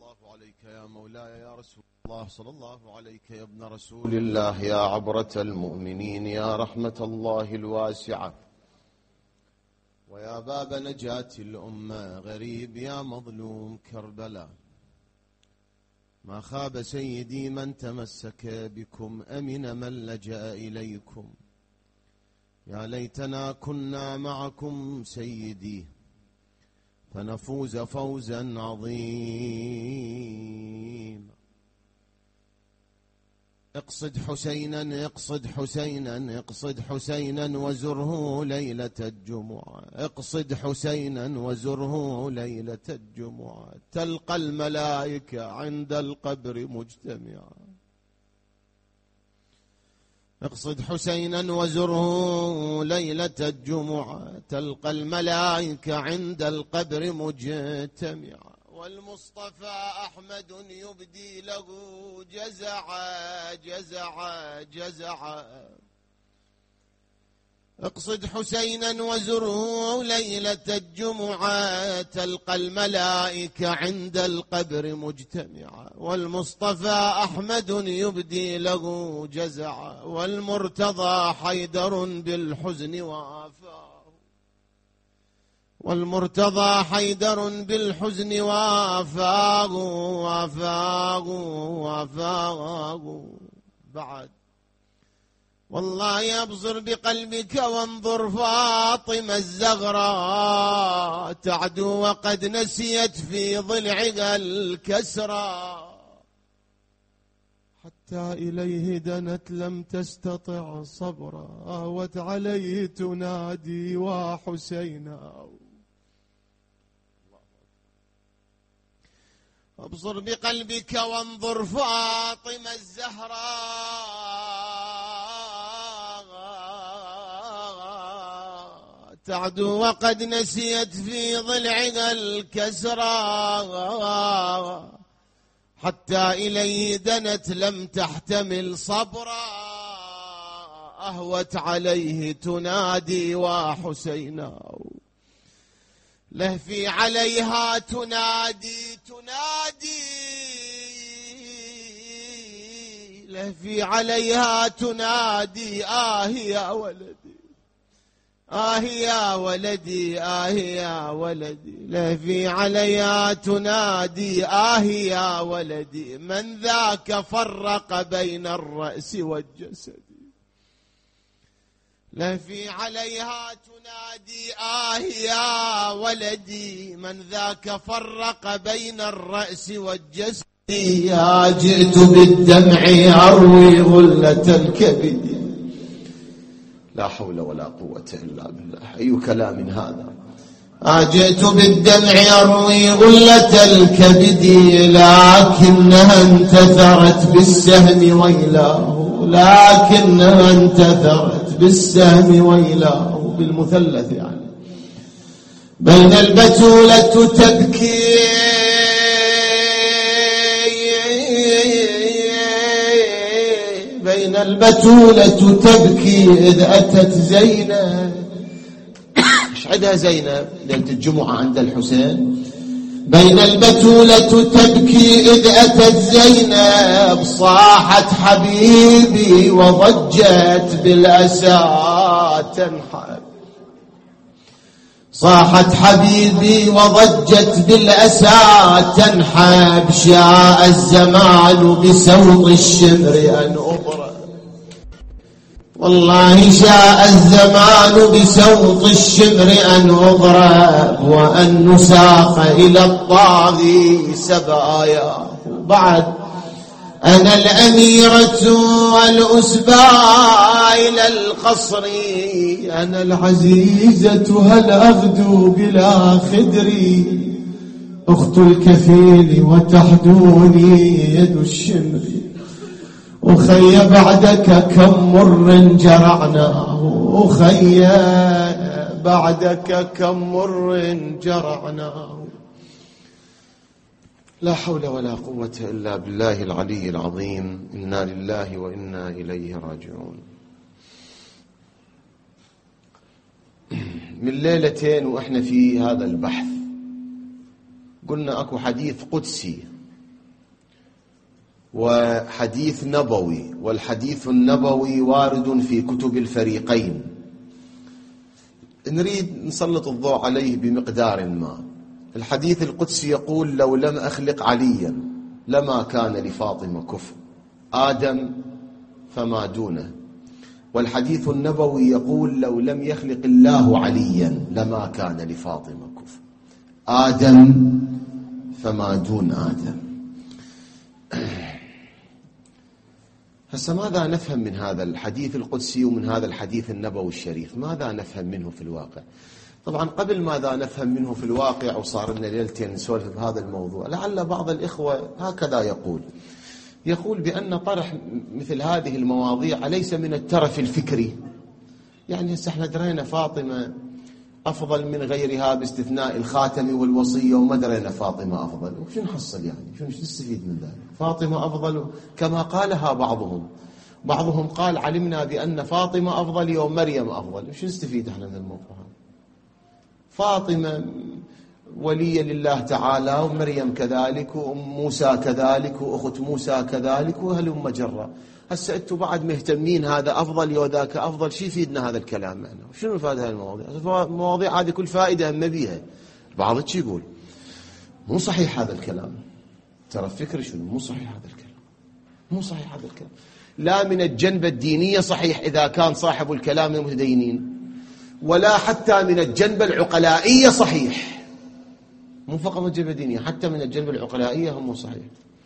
الله عليك يا مولاي يا رسول الله، صلى الله عليك يا ابن رسول الله، يا عبرة المؤمنين، يا رحمة الله الواسعة، ويا باب نجاة الأمة، غريب يا مظلوم كربلاء. ما خاب سيدي من تمسك بكم، أمن من لجأ إليكم. يا ليتنا كنا معكم سيدي فنفوز فوزا عظيما. اقصد حسينا، اقصد حسينا، اقصد حسينا وزره ليلة الجمعة. اقصد حسينا وزره ليلة الجمعة، تلقى الملائكة عند القبر مجتمعة. اقصد حسينا وزره ليلة الجمعة، تلقى الملائكة عند القبر مجتمعة. والمصطفى أحمد يبدي له جزعا جزعا جزعا. اقصد حسينا وزره ليلة الجمعة، تلقى الملائكة عند القبر مجتمعة. والمصطفى أحمد يبدي له جزعا، والمرتضى حيدر بالحزن وافاه. والمرتضى حيدر بالحزن وافاه وافاه وافاه. بعد والله يبصر بقلبك وانظر فاطمة الزغراء، تعدو وقد نسيت في ضلعها الكسرى. حتى إليه دنت لم تستطع صبرا، آوت عليه تنادي وحسينا. ابصر بقلبك وانظر فاطمة الزهراء، تعدو وقد نسيت في ضلعها الكسرى. حتى إليه دنت لم تحتمل صبرا، أهوت عليه تنادي وحسينا. لهفي عليها تنادي تنادي، لهفي عليها تنادي يا ولدي، يا ولدي، يا ولدي. لهفي عليها تنادي يا ولدي، من ذاك فرق بين الرأس والجسد. لهفي عليها تنادي يا ولدي، من ذاك فرق بين الرأس والجسد. يا جئت بالدمع أروي غلة الكبد. لا حول ولا قوة إلا بالله. أي كلام هذا؟ جئت بالدمع أروي غلة الكبد، لكنها انتثرت بالسهم ويلاه، لكنها انتثرت بالسهم ويلاه. بالمثلث يعني. بين البتولة تبكي، بين البتولة تبكي إذ أتت زينب. ايش عندها زينب ليلة الجمعة عند الحسين؟ بين البتولة تبكي إذ أتت زينب، صاحت حبيبي وضجت بالأسى تنحب. صاحت حبيبي وضجت بالأسى تنحب، شاء الزمان بسوط الشمر أن أضرب. والله شاء الزمان بسوط الشمر أن أضرب، وأن نساق إلى الطاغي سباياه. بعد أنا الأميرة والأسبى إلى القصر، أنا العزيزة هل أغدو بلا خدري، أخت الكفيل وتحدوني يد الشمر. أخي بعدك كم مر جرعناه، أخي بعدك كم مر جرعناه. لا حول ولا قوة إلا بالله العلي العظيم. إنا لله وإنا إليه راجعون. من ليلتين وإحنا في هذا البحث قلنا أكو حديث قدسي وحديث نبوي، والحديث النبوي وارد في كتب الفريقين. نريد نسلط الضوء عليه بمقدار ما. الحديث القدسي يقول: لو لم أخلق عليا لما كان لفاطمة كفء، آدم فما دونه. والحديث النبوي يقول: لو لم يخلق الله عليا لما كان لفاطمة كفء، آدم فما دون آدم. هسه ماذا نفهم من هذا الحديث القدسي ومن هذا الحديث النبوي الشريف؟ ماذا نفهم منه في الواقع؟ طبعا قبل ماذا نفهم منه في الواقع، وصار لنا ليلتين نسولف بهذا الموضوع، لعل بعض الإخوة هكذا يقول بأن طرح مثل هذه المواضيع ليس من الترف الفكري. يعني هسه احنا درينا فاطمة أفضل من غيرها باستثناء الخاتم والوصية، وما درينا فاطمة أفضل، وشو نحصل يعني؟ شو نستفيد من ذلك؟ فاطمة أفضل كما قالها بعضهم قال: علمنا بأن فاطمة أفضل ومريم أفضل. وشو نستفيد احنا من الموضوع هذا؟ فاطمة ولية لله تعالى، ومريم كذلك، وأم موسى كذلك، وأخت موسى كذلك، وهلم جرة. هسه أنتم بعد مهتمين هذا أفضل وذاك أفضل، شو يفيدنا هذا الكلام معنا؟ شنو فائدة هذه المواضيع؟ المواضيع هذه كل فائدة هم بيها. بعض شي يقول مو صحيح هذا الكلام، ترى فكري شنو؟ مو صحيح هذا الكلام، مو صحيح هذا الكلام، لا من الجنبة الدينية صحيح إذا كان صاحب الكلام المتدينين، ولا حتى من الجنبة العقلائية صحيح. مو فقط من الجنبة الدينية، حتى من الجنبة العقلائية هم مو صحيح.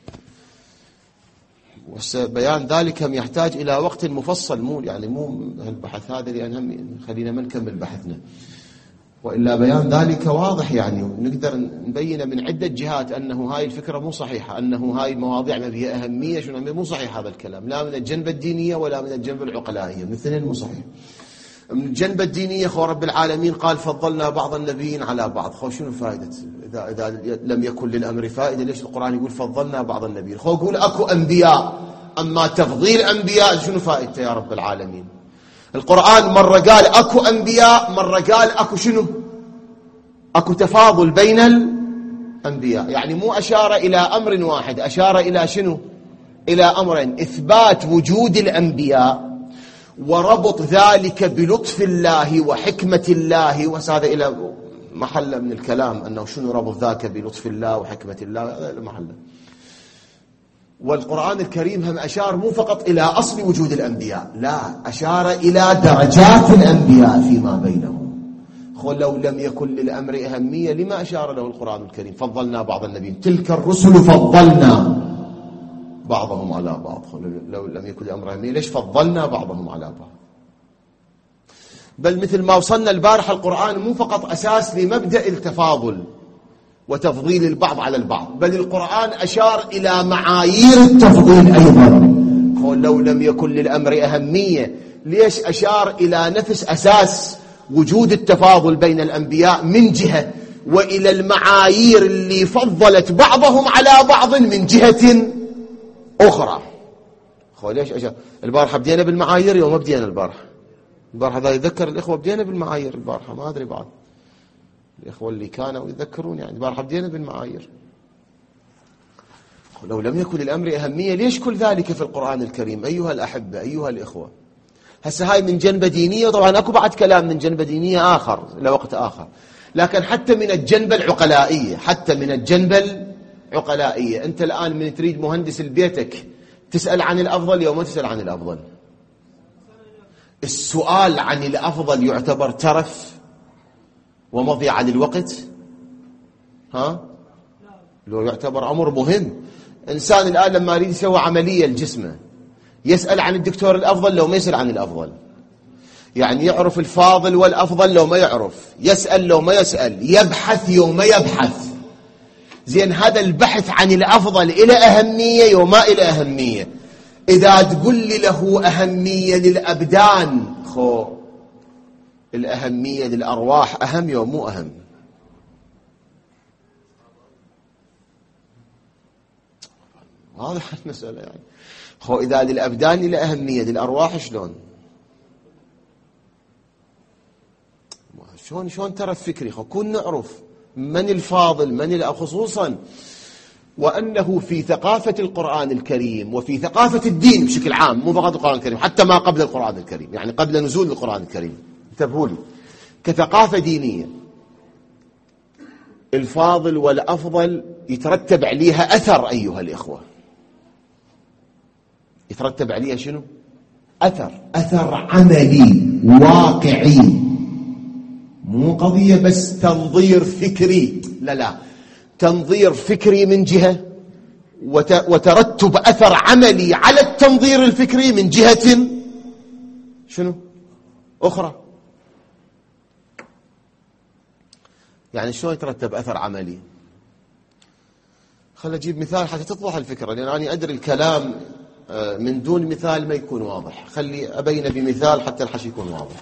وبيان ذلك هم يحتاج إلى وقت مفصل، مو البحث هذا، لأن هم خلينا ما نكمل بحثنا، وإلا بيان ذلك واضح يعني، ونقدر نبين من عدة جهات أنه هاي الفكرة مو صحيحة، أنه هاي المواضيع ما فيها أهمية، مو صحيح هذا الكلام، لا من الجنبة الدينية ولا من الجنبة العقلائية، من الاثنين مو صحيح. من الجنبة الدينية خو رب العالمين قال: فضلنا بعض النبيين على بعض. خو شنو فائدة إذا لم يكن للأمر فائدة؟ ليش القرآن يقول فضلنا بعض النبيين؟ خو يقول أكو أنبياء، أما تفضيل أنبياء شنو فائدته يا رب العالمين؟ القرآن مرة قال أكو أنبياء، مرة قال أكو شنو؟ أكو تفاضل بين الأنبياء، يعني مو أشار إلى أمر واحد، أشار إلى شنو؟ إلى أمرين: إثبات وجود الأنبياء، وربط ذلك بلطف الله وحكمة الله. وهذا إلى محل من الكلام أنه شنو ربط ذاك بلطف الله وحكمة الله، هذا إلى محله. والقرآن الكريم هم أشار مو فقط إلى أصل وجود الأنبياء، لا، أشار إلى درجات الأنبياء فيما بينهم. لو لم يكن للأمر أهمية لما أشار له القرآن الكريم؟ فضلنا بعض النبيين، تلك الرسل فضلنا بعضهم على بعض. لو لم يكن لأمر أهمية ليش فضلنا بعضهم على بعض؟ بل مثل ما وصلنا البارحة، القرآن مو فقط أساس لمبدأ التفاضل وتفضيل البعض على البعض، بل القرآن أشار إلى معايير التفضيل أيضا. لو لم يكن للأمر أهمية ليش أشار إلى نفس أساس وجود التفاضل بين الأنبياء من جهة، وإلى المعايير اللي فضلت بعضهم على بعض من جهة أخرى. ليش أشار؟ البارحة بدينا بالمعايير، يوم ما بدينا البارحة هذا يذكر الإخوة بدينا بالمعايير البارحة، ما أدري بعد الإخوة اللي كانوا يذكرون، يعني البارحة بدينا بالمعايير. لو لم يكن للأمر أهمية ليش كل ذلك في القرآن الكريم؟ أيها الأحبة، أيها الإخوة، هسه هاي من جنبة دينية، طبعا أكو بعد كلام من جنبة دينية آخر لوقت آخر، لكن حتى من الجنبة العقلائية، أنت الآن من تريد مهندس لبيتك تسأل عن الأفضل يوم ما تسأل عن الأفضل؟ السؤال عن الأفضل يعتبر ترف ومضيعة للوقت؟ لو يعتبر أمر مهم. إنسان الآن لما يريد يسوي عملية لجسمه يسأل عن الدكتور الأفضل لو ما يسأل عن الأفضل، يعني يعرف الفاضل والأفضل لو ما يعرف، يسأل لو ما يسأل، يبحث يوم ما يبحث. زين، هذا البحث عن الأفضل إلى أهمية يوم ما إلى أهمية. إذا تقول لي له أهمية للأبدان، الأهمية للأرواح أهم يوم مو أهم؟ واضح المسألة يعني. إذا للأبدان إلى أهمية، للأرواح شلون؟ شلون ترى فكري؟ كون نعرف من الفاضل من خصوصا وأنه في ثقافة القرآن الكريم وفي ثقافة الدين بشكل عام، مو فقط القرآن الكريم، حتى ما قبل القرآن الكريم، يعني قبل نزول القرآن الكريم، انتبهوا لي، كثقافة دينية الفاضل والأفضل يترتب عليها أثر أيها الإخوة. يترتب عليها شنو؟ أثر عملي واقعي، مو قضية بس تنظير فكري، لا، تنظير فكري من جهة، وترتب أثر عملي على التنظير الفكري من جهة شنو؟ أخرى. يعني شلون يترتب أثر عملي؟ خل أجيب مثال حتى تتضح الفكرة، لأن أنا أدري الكلام من دون مثال ما يكون واضح. خلي أبين بمثال حتى الحشي يكون واضح.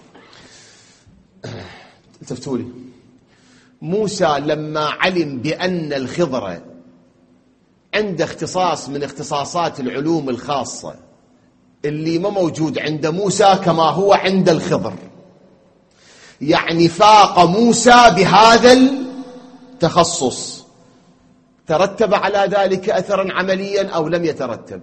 التفتوا لي. موسى لما علم بأن الخضر عنده اختصاص من اختصاصات العلوم الخاصة اللي ما موجود عند موسى كما هو عند الخضر، يعني فاق موسى بهذا التخصص، ترتب على ذلك أثرا عمليا أو لم يترتب؟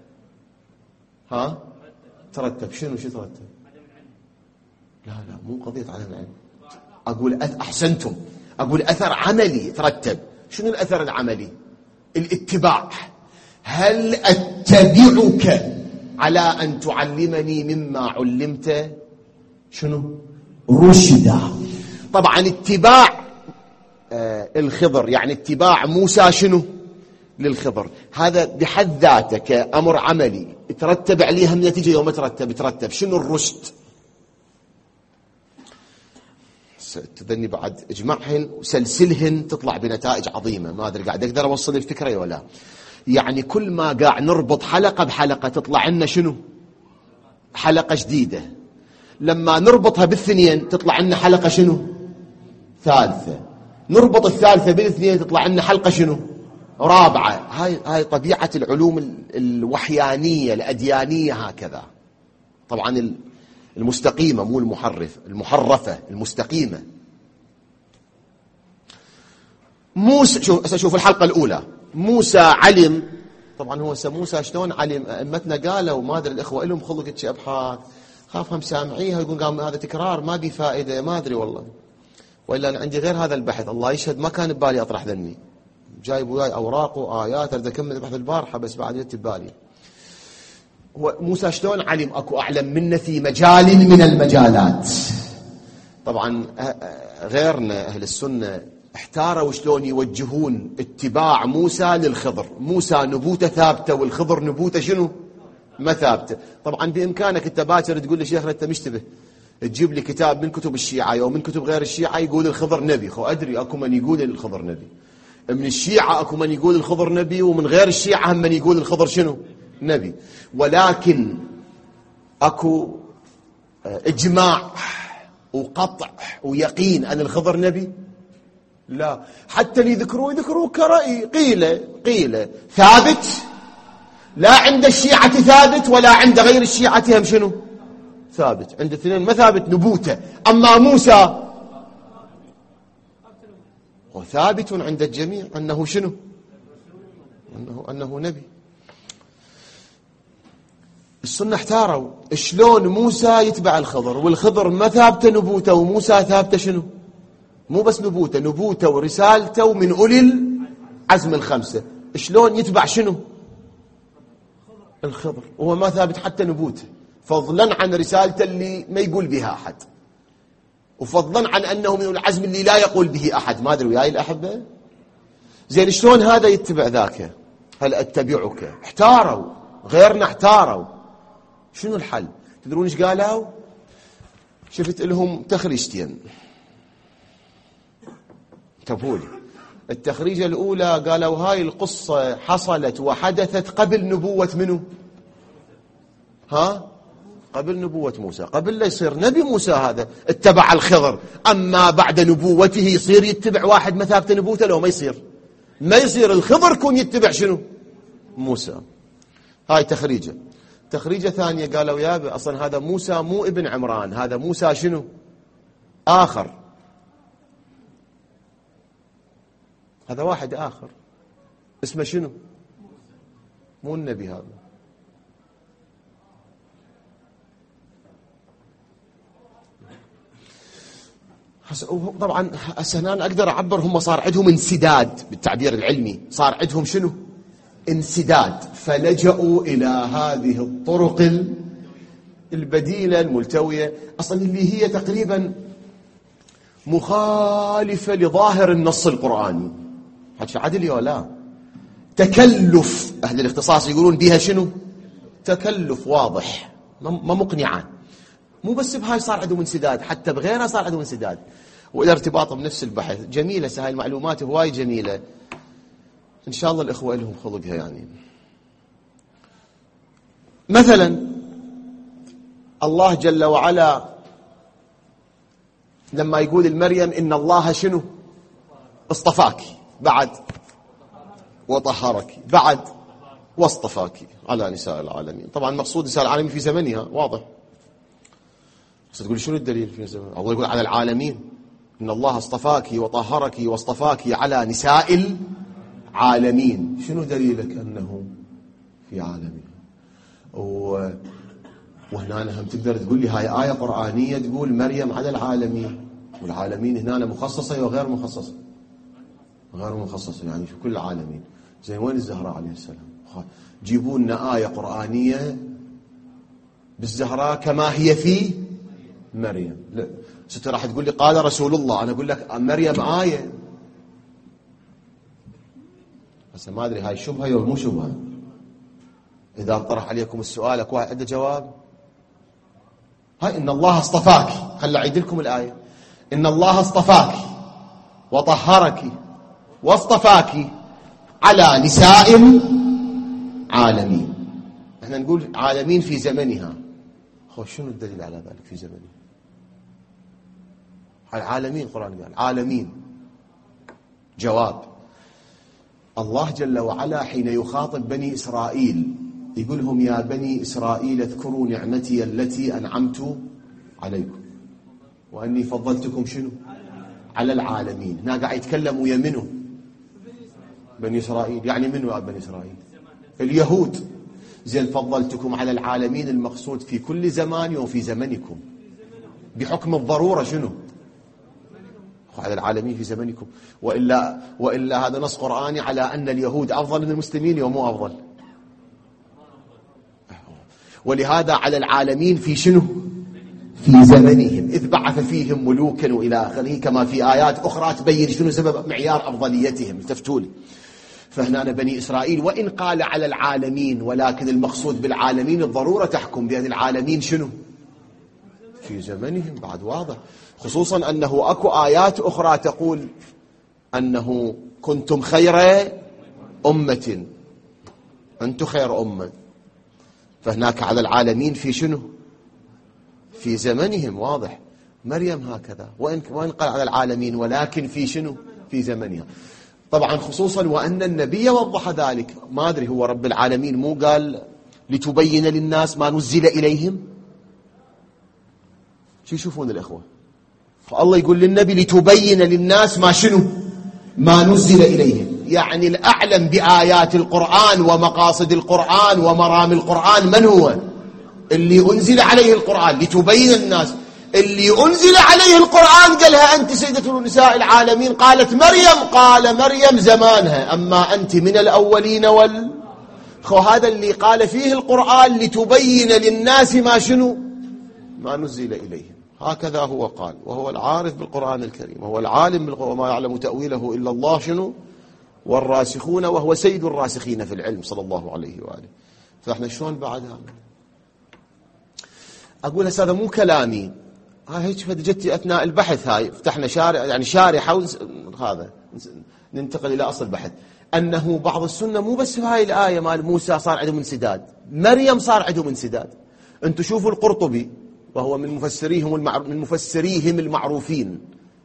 ترتب. شنو ترتب؟ لا مو قضية عدم العلم، أقول أحسنتم، أقول أثر عملي ترتب. شنو الأثر العملي؟ الاتباع. هل أتبعك على أن تعلمني مما علمت شنو؟ رشدا. طبعا اتباع الخضر يعني اتباع موسى شنو؟ للخضر، هذا بحد ذاته كأمر عملي يترتب عليها النتيجة. يوم ترتب شنو؟ الرشد. تذني بعد اجمعهن وسلسلهن تطلع بنتائج عظيمة. ما أدري قاعد أقدر أوصل الفكرة ولا؟ يعني كل ما قاعد نربط حلقة بحلقة تطلع لنا شنو؟ حلقة جديدة. لما نربطها بالاثنين تطلع لنا حلقة شنو؟ ثالثة. نربط الثالثة بالاثنين تطلع لنا حلقة شنو؟ رابعة. هاي طبيعة العلوم الوحيانية الأديانية هكذا. طبعا المستقيمة مو المحرفة، المستقيمة. موسى شوف الحلقة الأولى. موسى علم، طبعا هو موسى شلون علم؟ أئمتنا قالوا، ما أدري الإخوة لهم خلق أبحاث، خافهم سامعيها يقول قام هذا تكرار ما بي فائدة، ما أدري والله، وإلا أنا عندي غير هذا البحث الله يشهد ما كان ببالي أطرح ذني، جايب وياي أوراق وآيات أريد أكمل البحث البارحة بس بعد جت ببالي. موسى شلون علم؟ أكو أعلم منه في مجال من المجالات. طبعا غيرنا أهل السنة احتاروا شلون يوجهون اتباع موسى للخضر. موسى نبوته ثابتة والخضر نبوته شنو؟ ما ثابتة. طبعا بإمكانك أنت باكر تقول لي شيخنا أنت مشتبه، تجيب لي كتاب من كتب الشيعة أو من كتب غير الشيعة يقول الخضر نبي. أدري أكو من يقول الخضر نبي من الشيعة، أكو من يقول الخضر نبي، ومن غير الشيعة هم من يقول الخضر شنو؟ نبي. ولكن أكو إجماع وقطع ويقين أن الخضر نبي؟ لا. حتى اللي يذكروه كرأي قيل ثابت، لا عند الشيعة ثابت ولا عند غير الشيعة هم شنو؟ ثابت. عند الاثنين ما ثابت نبوته. أما موسى هو ثابت عند الجميع أنه شنو؟ أنه نبي. السنة احتاروا شلون موسى يتبع الخضر والخضر ما ثابته نبوته وموسى ثابته شنو؟ مو بس نبوته ورسالته من أولي العزم الخمسة، شلون يتبع شنو؟ الخضر وهو ما ثابت حتى نبوته، فضلا عن رسالته اللي ما يقول بها أحد، وفضلا عن أنه من العزم اللي لا يقول به أحد. ما أدري وياي الأحبة؟ زين شلون هذا يتبع ذاك؟ هل أتبعك؟ احتاروا، غيرنا احتاروا. شنو الحل؟ تدرون ايش قالوا؟ شفت لهم تخريجتين، انتبهوا لي. التخريجة الأولى قالوا هاي القصة حصلت وحدثت قبل نبوة منه؟ قبل نبوة موسى، قبل لا يصير نبي موسى هذا اتبع الخضر. أما بعد نبوته يصير يتبع واحد ما ثابت نبوته؟ لو ما يصير الخضر كون يتبع شنو؟ موسى. هاي تخريجة. تخريجة ثانية قالوا يا أصلا هذا موسى مو ابن عمران، هذا موسى شنو؟ آخر، هذا واحد آخر. اسمه شنو؟ مو النبي هذا. طبعا هسه انا اقدر اعبر، هم صار عندهم انسداد بالتعبير العلمي، صار عندهم شنو؟ انسداد، فلجأوا الى هذه الطرق البديلة الملتوية، اصلا اللي هي تقريبا مخالفة لظاهر النص القرآني. حكي عدل يا لا؟ تكلف، اهل الاختصاص يقولون بها شنو؟ تكلف واضح، ما مقنعة. مو بس بهاي صار عندهم انسداد، حتى بغيرها صار عندهم انسداد. والى ارتباطه بنفس البحث جميلة، هاي المعلومات هواي جميلة، ان شاء الله الاخوة لهم خلقها. يعني مثلا الله جل وعلا لما يقول المريم إن الله شنو؟ اصطفاك، بعد وطهرك، بعد واصطفاك على نساء العالمين. طبعا مقصود نساء العالمين في زمنها واضح. بس تقول شنو الدليل في زمن؟ الله يقول على العالمين إن الله اصطفاك وطهرك واصطفاك على نساء العالمين. شنو دليلك أنه في عالمين؟ وهنا هم تقدر تقول لي هاي آية قرآنية تقول مريم على العالمين، والعالمين هنا مخصصة وغير مخصصة؟ غير مخصصة، يعني في كل العالمين. زين وين الزهراء عليه السلام؟ جيبوا لنا آية قرآنية بالزهراء كما هي في مريم. لا ستة راح تقول لي قال رسول الله، أنا أقول لك مريم آية. بس ما أدري هاي شبهة ولا مو شبهة. إذا طرح عليكم السؤال أكو واحد عنده جواب. هاي إن الله اصطفاك، خل أعيد لكم الآية. إن الله اصطفاك وطهرك واصطفاك على نساء العالمين. احنا نقول عالمين في زمنها. شنو الدليل على ذلك في زمنها؟ العالمين القرآن قال عالمين. جواب: الله جل وعلا حين يخاطب بني إسرائيل يقول لهم يا بني إسرائيل اذكروا نعمتي التي أنعمت عليكم وأني فضلتكم شنو؟ على العالمين. هنا قاعد يتكلموا يا منو؟ بني إسرائيل. يعني منو يا بني إسرائيل؟ اليهود. زين فضلتكم على العالمين المقصود في كل زمان وفي زمنكم بحكم الضرورة. شنو؟ على العالمين في زمنكم. وإلا هذا نص قرآني على أن اليهود أفضل من المسلمين ومو أفضل. ولهذا على العالمين في شنو؟ في زمنهم، إذ بعث فيهم ملوكا وإلى آخره، كما في آيات أخرى تبين شنو سبب معيار أفضليتهم. تفتولي. فهنا بني إسرائيل وإن قال على العالمين، ولكن المقصود بالعالمين الضرورة تحكم بأن العالمين شنو؟ في زمنهم. بعد واضح، خصوصا أنه أكو آيات أخرى تقول أنه كنتم خير أمة، أنتم خير أمة. فهناك على العالمين في شنو؟ في زمنهم. واضح. مريم هكذا وإن قال على العالمين ولكن في شنو؟ في زمنها. طبعا خصوصا وأن النبي وضح ذلك. ما أدري هو رب العالمين مو قال لتبين للناس ما نزل إليهم؟ شو يشوفون الإخوة؟ فالله يقول للنبي لتبين للناس ما شنو؟ ما نزل إليهم. يعني الأعلم بآيات القرآن ومقاصد القرآن ومرام القرآن من هو؟ اللي أنزل عليه القرآن لتبين الناس. اللي أنزل عليه القرآن قالها أنت سيدة نساء العالمين. قالت مريم، قال مريم زمانها، أما أنت من الأولين هذا اللي قال فيه القرآن لتبين للناس ما شنو؟ ما نزل إليهم. هكذا هو قال، وهو العارف بالقرآن الكريم، وهو العالم بالقرآن، وما يعلم تأويله إلا الله شنو؟ والراسخون، وهو سيد الراسخين في العلم صلى الله عليه وآله. فإحنا شلون بعدها؟ أقول هذا مو كلامي، هاي هيك جتي أثناء البحث. هاي فتحنا شارع، يعني شارحة هذا ننتقل إلى أصل البحث. أنه بعض السنة مو بس هاي الآية مال موسى صار عندهم انسداد، مريم صار عندهم انسداد. أنتم شوفوا القرطبي، وهو من مفسريهم المعروفين،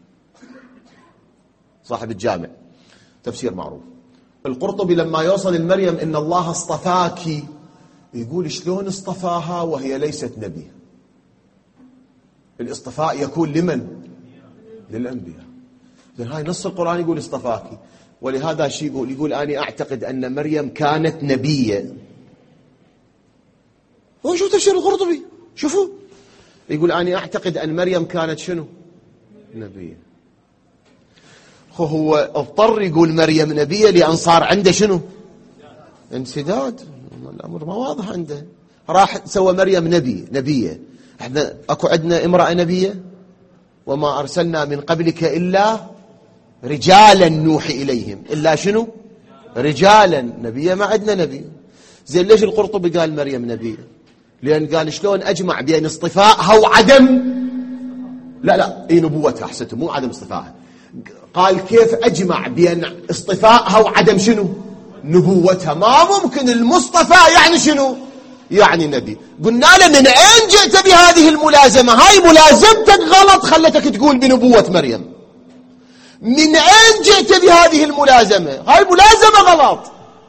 صاحب الجامع تفسير معروف. القرطبي لما يوصل المريم إن الله اصطفاك، يقول شلون اصطفاها وهي ليست نبي؟ الاصطفاء يكون لمن؟ للأنبياء. هاي نص القرآن يقول اصطفاك. ولهذا شي يقول أنا أعتقد أن مريم كانت نبية. شو تفسير القرطبي؟ شوفوا يقول أنا أعتقد أن مريم كانت شنو؟ نبية. هو اضطر يقول مريم نبية لأن صار عنده شنو؟ انسداد. الأمر ما واضح عنده. راح سوى مريم نبية. احنا اكو عندنا امرأة نبية؟ وما أرسلنا من قبلك إلا رجالا نوحي إليهم. إلا شنو؟ رجالا. نبية ما عندنا نبي. زين ليش القرطبي قال مريم نبية؟ لأن قال شلون أجمع بين اصطفائها وعدم نبوتها. أحسنتم، مو عدم اصطفائها. قال كيف أجمع بين اصطفائها وعدم شنو؟ نبوتها. ما ممكن المصطفى يعني شنو؟ يعني نبي. قلنا له من أين جئت بهذه الملازمة؟ هاي ملازمتك غلط خلتك تقول بنبوة مريم. من أين جئت بهذه الملازمة؟ هاي ملازمة غلط.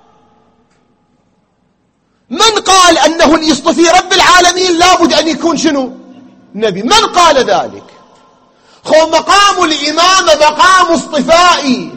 من قال أنه اللي يصطفي رب العالمين لابد أن يكون شنو؟ نبي. من قال ذلك؟ مقام الإمامة مقام اصطفائي،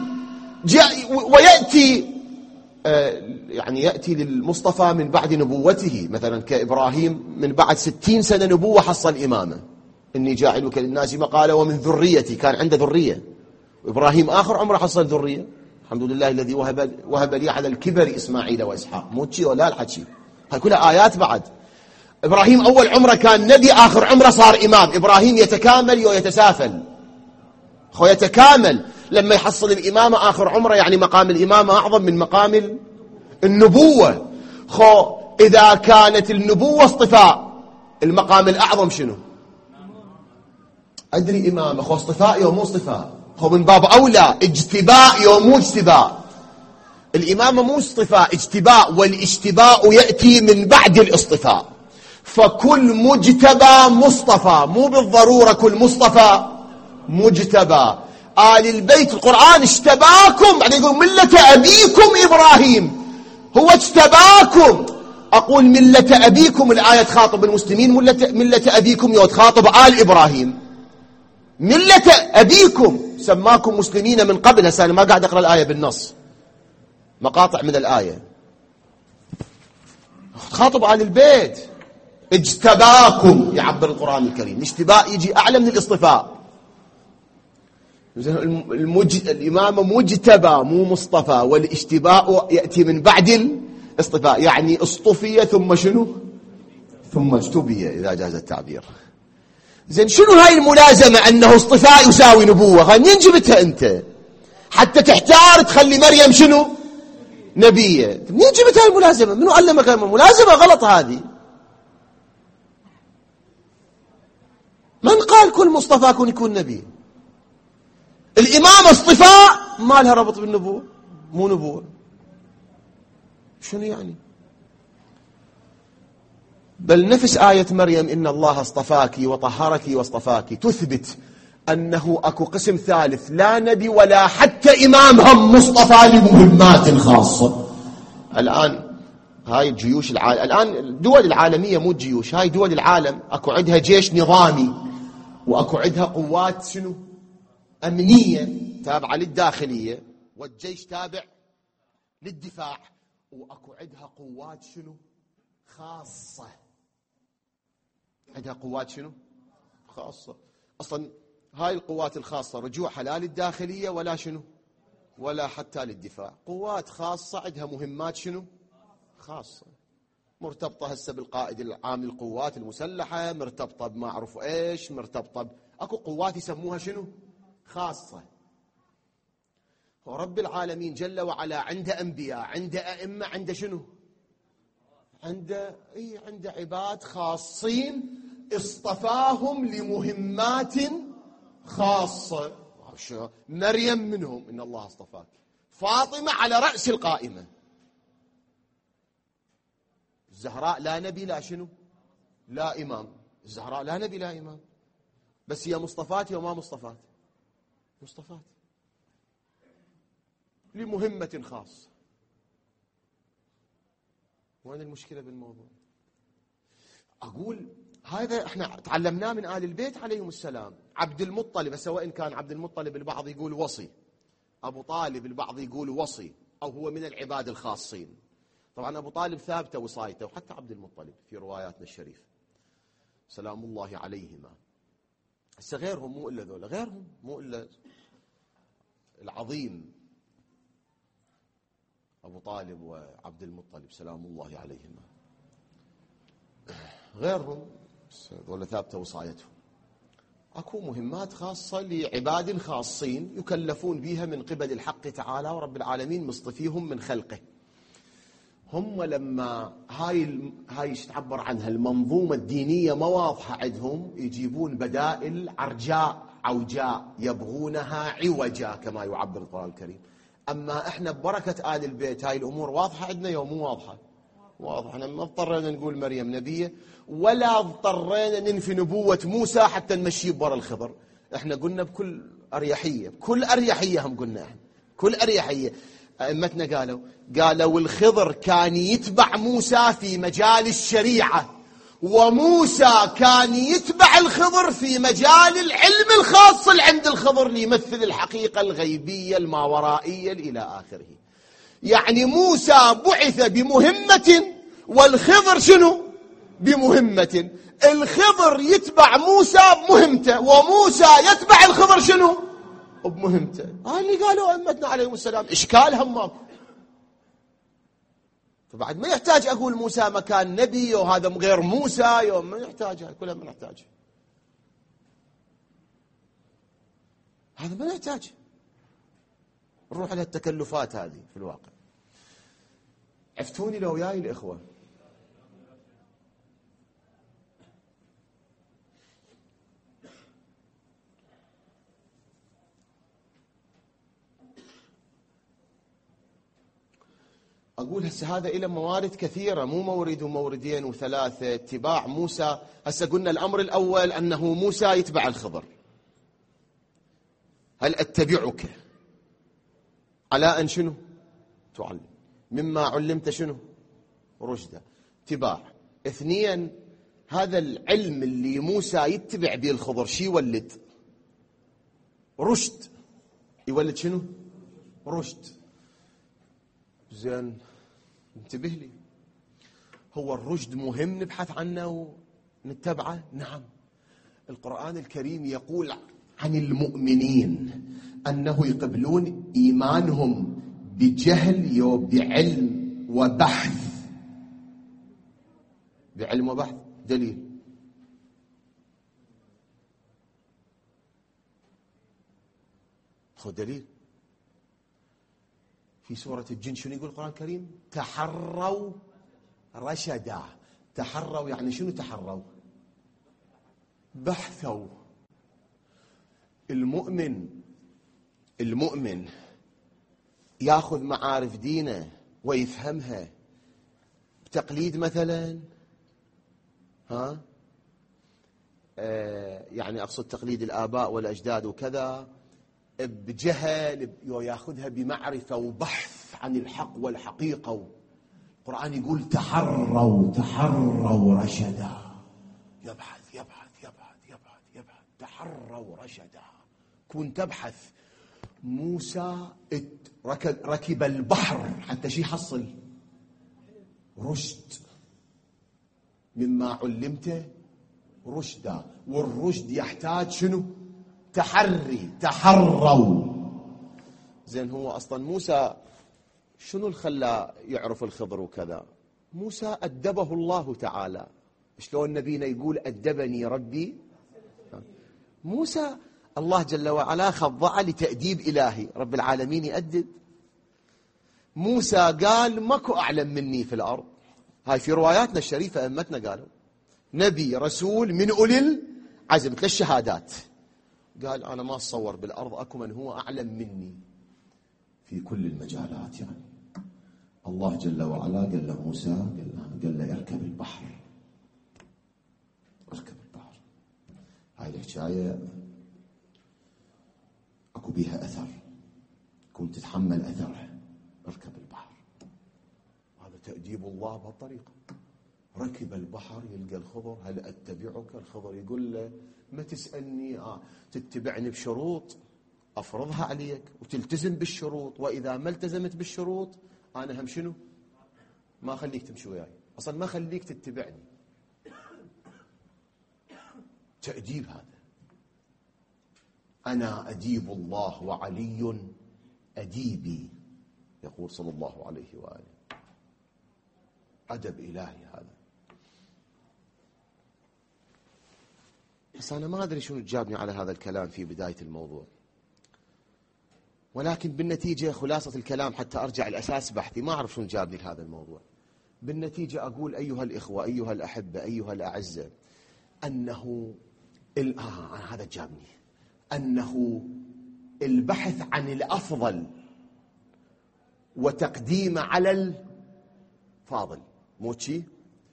ويأتي يعني يأتي للمصطفى من بعد نبوته، مثلا كإبراهيم من بعد 60 سنة نبوة حصل إمامة. إني جاعلك للناس مقالة ومن ذريتي، كان عنده ذرية. وإبراهيم آخر عمره حصل ذرية. الحمد لله الذي وهب لي على الكبر إسماعيل وإسحاق. مو تشي ولا الحكي، هاي كلها آيات. بعد إبراهيم أول عمره كان نبي، آخر عمره صار إمام. إبراهيم يتكامل ويتسافل. يتكامل لما يحصل الإمامة آخر عمره، يعني مقام الإمامة أعظم من مقام النبوة. إذا كانت النبوة اصطفاء، المقام الأعظم شنو؟ أدري إمامة اصطفاء يوم مو اصطفاء. من باب أولى اجتباء يوم مو اجتباء. الإمامة مو اصطفاء، اجتباء، والاجتباء يأتي من بعد الاصطفاء. فكل مجتبى مصطفى، مو بالضرورة كل مصطفى مجتبى. آل البيت القرآن اشتباكم، يعني يقول ملة أبيكم إبراهيم، هو اجتباكم. أقول ملة أبيكم، الآية تخاطب المسلمين. ملة أبيكم يتخاطب آل إبراهيم. ملة أبيكم سماكم مسلمين من قبل. هسه أنا ما قاعد أقرأ الآية بالنص، مقاطع من الآية. تخاطب آل البيت. اجتباكم يعبر القرآن الكريم. الاشتباء يجي أعلى من الاصطفاء. الإمامة مجتبى مو مصطفى، والاشتباء يأتي من بعد الاصطفاء، يعني اصطفي ثم شنو؟ ثم اجتبي إذا جاز التعبير. زين شنو هاي الملازمة أنه اصطفاء يساوي نبوة؟ منين جبتها أنت حتى تحتار تخلي مريم شنو؟ نبية. منين جبت هاي الملازمة؟ منو علمك هاي الملازمة؟ غلط هذه. من قال كل مصطفى يكون نبي؟ الإمامة اصطفاء ما لها ربط بالنبوة، مو نبوة. شنو يعني؟ بل نفس آية مريم إن الله اصطفاك وطهرك واصطفاك تثبت أنه أكو قسم ثالث لا نبي ولا حتى إمام، هم مصطفى لمهمات خاصة. الآن هاي الجيوش الآن الدول العالمية مو جيوش، هاي دول العالم أكو عندها جيش نظامي، وأكو عندها قوات شنو؟ أمنية تابعة للداخلية، والجيش تابع للدفاع. وأكو عندها قوات شنو؟ خاصة. عندها قوات شنو؟ خاصة. أصلا هاي القوات الخاصة رجوعها لا للداخلية ولا شنو؟ ولا حتى للدفاع. قوات خاصة عندها مهمات شنو؟ خاصة، مرتبطة هسه بالقائد العام للقوات المسلحة، مرتبطة بما أعرف إيش، مرتبطة أكو قوات يسموها شنو؟ خاصة. ورب العالمين جل وعلا عنده أنبياء، عنده أئمة، عنده شنو؟ عنده عباد خاصين اصطفاهم لمهمات خاصة. مريم منهم، إن الله اصطفاك. فاطمة على رأس القائمة. الزهراء لا نبي لا شنو؟ لا إمام. الزهراء لا نبي لا إمام، بس هي مصطفات وما مصطفات؟ مصطفات لمهمة خاصة. وين المشكلة بالموضوع؟ أقول هذا احنا تعلمناه من آل البيت عليهم السلام. عبد المطلب، سواء كان عبد المطلب البعض يقول وصي، أبو طالب البعض يقول وصي أو هو من العباد الخاصين. طبعا أبو طالب ثابتة وصايته، وحتى عبد المطلب في رواياتنا الشريفة سلام الله عليهما. هسه غيرهم مو إلا ذولا، غيرهم مو إلا العظيم أبو طالب وعبد المطلب سلام الله عليهما، غيرهم ذولا ثابتة وصايتهم. أكو مهمات خاصة لعباد خاصين يكلفون بها من قبل الحق تعالى، ورب العالمين مصطفيهم من خلقه. هم لما هاي تعبر عنها المنظومة الدينية ما واضحة عندهم، يجيبون بدائل عرجاء عوجاء يبغونها عوجا كما يعبر القرآن الكريم. أما إحنا ببركة آل البيت هاي الأمور واضحة عندنا يوم مو واضحة؟ واضح. احنا ما اضطرينا نقول مريم نبية، ولا اضطرينا ننفي نبوة موسى حتى نمشي برا الخضر. احنا قلنا بكل أريحية، بكل أريحية هم قلنا احنا كل أريحية. أئمتنا قالوا الخضر كان يتبع موسى في مجال الشريعة، وموسى كان يتبع الخضر في مجال العلم الخاص اللي عند الخضر ليمثل الحقيقة الغيبية الماورائية إلى آخره. يعني موسى بعث بمهمة والخضر شنو؟ بمهمة. الخضر يتبع موسى بمهمته، وموسى يتبع الخضر شنو؟ بمهمته. اللي قالوا أئمتنا عليهم السلام، إشكال هم ماكو. فبعد ما يحتاج أقول موسى مكان نبي وهذا غير موسى، يوم ما يحتاج، كلها ما نحتاج، هذا ما نحتاج نروح على التكلفات هذه في الواقع. عفتوني لو وياي الإخوة. أقول هسه هذا إلى موارد كثيرة، مو مورد وموردين وثلاثة. اتباع موسى، هسه قلنا الأمر الأول أنه موسى يتبع الخضر. هل أتبعك على أن شنو؟ تعلم مما علمت شنو؟ رشدا. اتباع. اثنين، هذا العلم اللي موسى يتبع به الخضر شي يولد؟ رشد. يولد شنو؟ رشد. زين، انتبه لي، هو الرشد مهم نبحث عنه ونتبعه؟ نعم. القرآن الكريم يقول عن المؤمنين أنه يقبلون إيمانهم بجهل وبعلم وبحث. بعلم وبحث. دليل؟ خذ دليل. في سورة الجن شنو يقول القرآن الكريم؟ تحروا رشدا. تحروا يعني شنو؟ تحروا بحثوا. المؤمن ياخذ معارف دينه ويفهمها بتقليد مثلا، يعني أقصد تقليد الآباء والأجداد وكذا، بجهل ياخذها بمعرفة وبحث عن الحق والحقيقة. القرآن يقول تحروا رشدا. يبحث يبحث يبحث يبحث يبحث. تحروا رشدا. كون تبحث. موسى ركب البحر حتى شي يحصل؟ رشد. مما علمته رشدا. والرشد يحتاج شنو؟ تحري. تحروا. زين، هو أصلا موسى شنو اللي خلاه يعرف الخضر وكذا؟ موسى أدبه الله تعالى. شلون نبينا يقول أدبني ربي؟ موسى الله جل وعلا خضع لتأديب إلهي، رب العالمين يأدب موسى. قال ماكو أعلم مني في الأرض. هاي في رواياتنا الشريفة أمتنا قالوا نبي رسول من أولي العزم، 3 شهادات. قال أنا ما أتصور بالأرض أكو من هو أعلم مني في كل المجالات. يعني الله جل وعلا قال له موسى، قال له اركب البحر. اركب البحر. هاي الحكاية أكو بيها أثر، كنت تتحمل أثرها. اركب البحر. هذا تأديب الله بهالطريقة. ركب البحر يلقى الخضر. هل أتبعك؟ الخضر يقول له ما تسألني، تتبعني بشروط. أفرضها عليك وتلتزم بالشروط، وإذا ما التزمت بالشروط أنا هم شنو؟ ما أخليك تمشي وياي، أصلا ما أخليك تتبعني. تأديب هذا. أنا أديب الله وعلي أديبي، يقول صلى الله عليه وآله. أدب إلهي هذا. بس أنا ما أدري شنو جابني على هذا الكلام في بداية الموضوع، ولكن بالنتيجة خلاصة الكلام حتى أرجع الأساس بحثي، ما أعرف شنو جابني لهذا الموضوع. بالنتيجة أقول أيها الإخوة، أيها الأحبة، أيها الأعزة، أنه هذا جابني، أنه البحث عن الأفضل وتقديمه على الفاضل مو شي،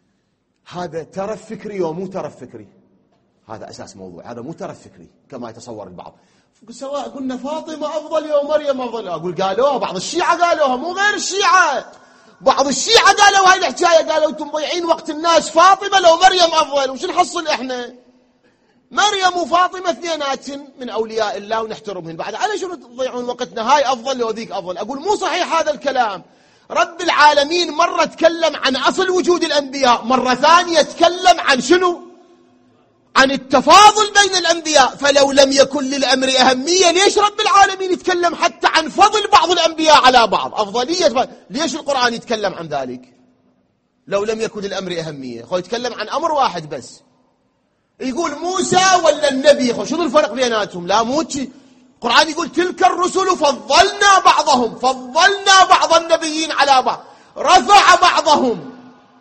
هذا ترف فكري ومو ترف فكري. هذا أساس موضوع، هذا مو ترف فكري كما يتصور البعض. سواء قلنا فاطمة أفضل أو مريم أفضل، أقول قالوها بعض الشيعة، قالوها مو غير الشيعة، بعض الشيعة قالوا هاي الحكاية، قالوا أنتم مضيعين وقت الناس، فاطمة لو مريم أفضل. وش نحصل إحنا؟ مريم وفاطمة اثنينات من أولياء الله ونحترمهن، بعد على شنو تضيعون وقتنا؟ هاي أفضل وذيك أفضل. أقول مو صحيح هذا الكلام. رب العالمين مرة تكلم عن أصل وجود الأنبياء، مرة ثانية تكلم عن شنو؟ عن التفاضل بين الأنبياء. فلو لم يكن للأمر أهمية، ليش رب العالمين يتكلم حتى عن فضل بعض الأنبياء على بعض، أفضلية؟ ليش القرآن يتكلم عن ذلك لو لم يكن للأمر أهمية؟ خو يتكلم عن أمر واحد بس، يقول موسى ولا النبي، خو شنو الفرق بيناتهم؟ لا موتشي. القرآن يقول تلك الرسل فضلنا بعضهم، فضلنا بعض النبيين على بعض، رفع بعضهم.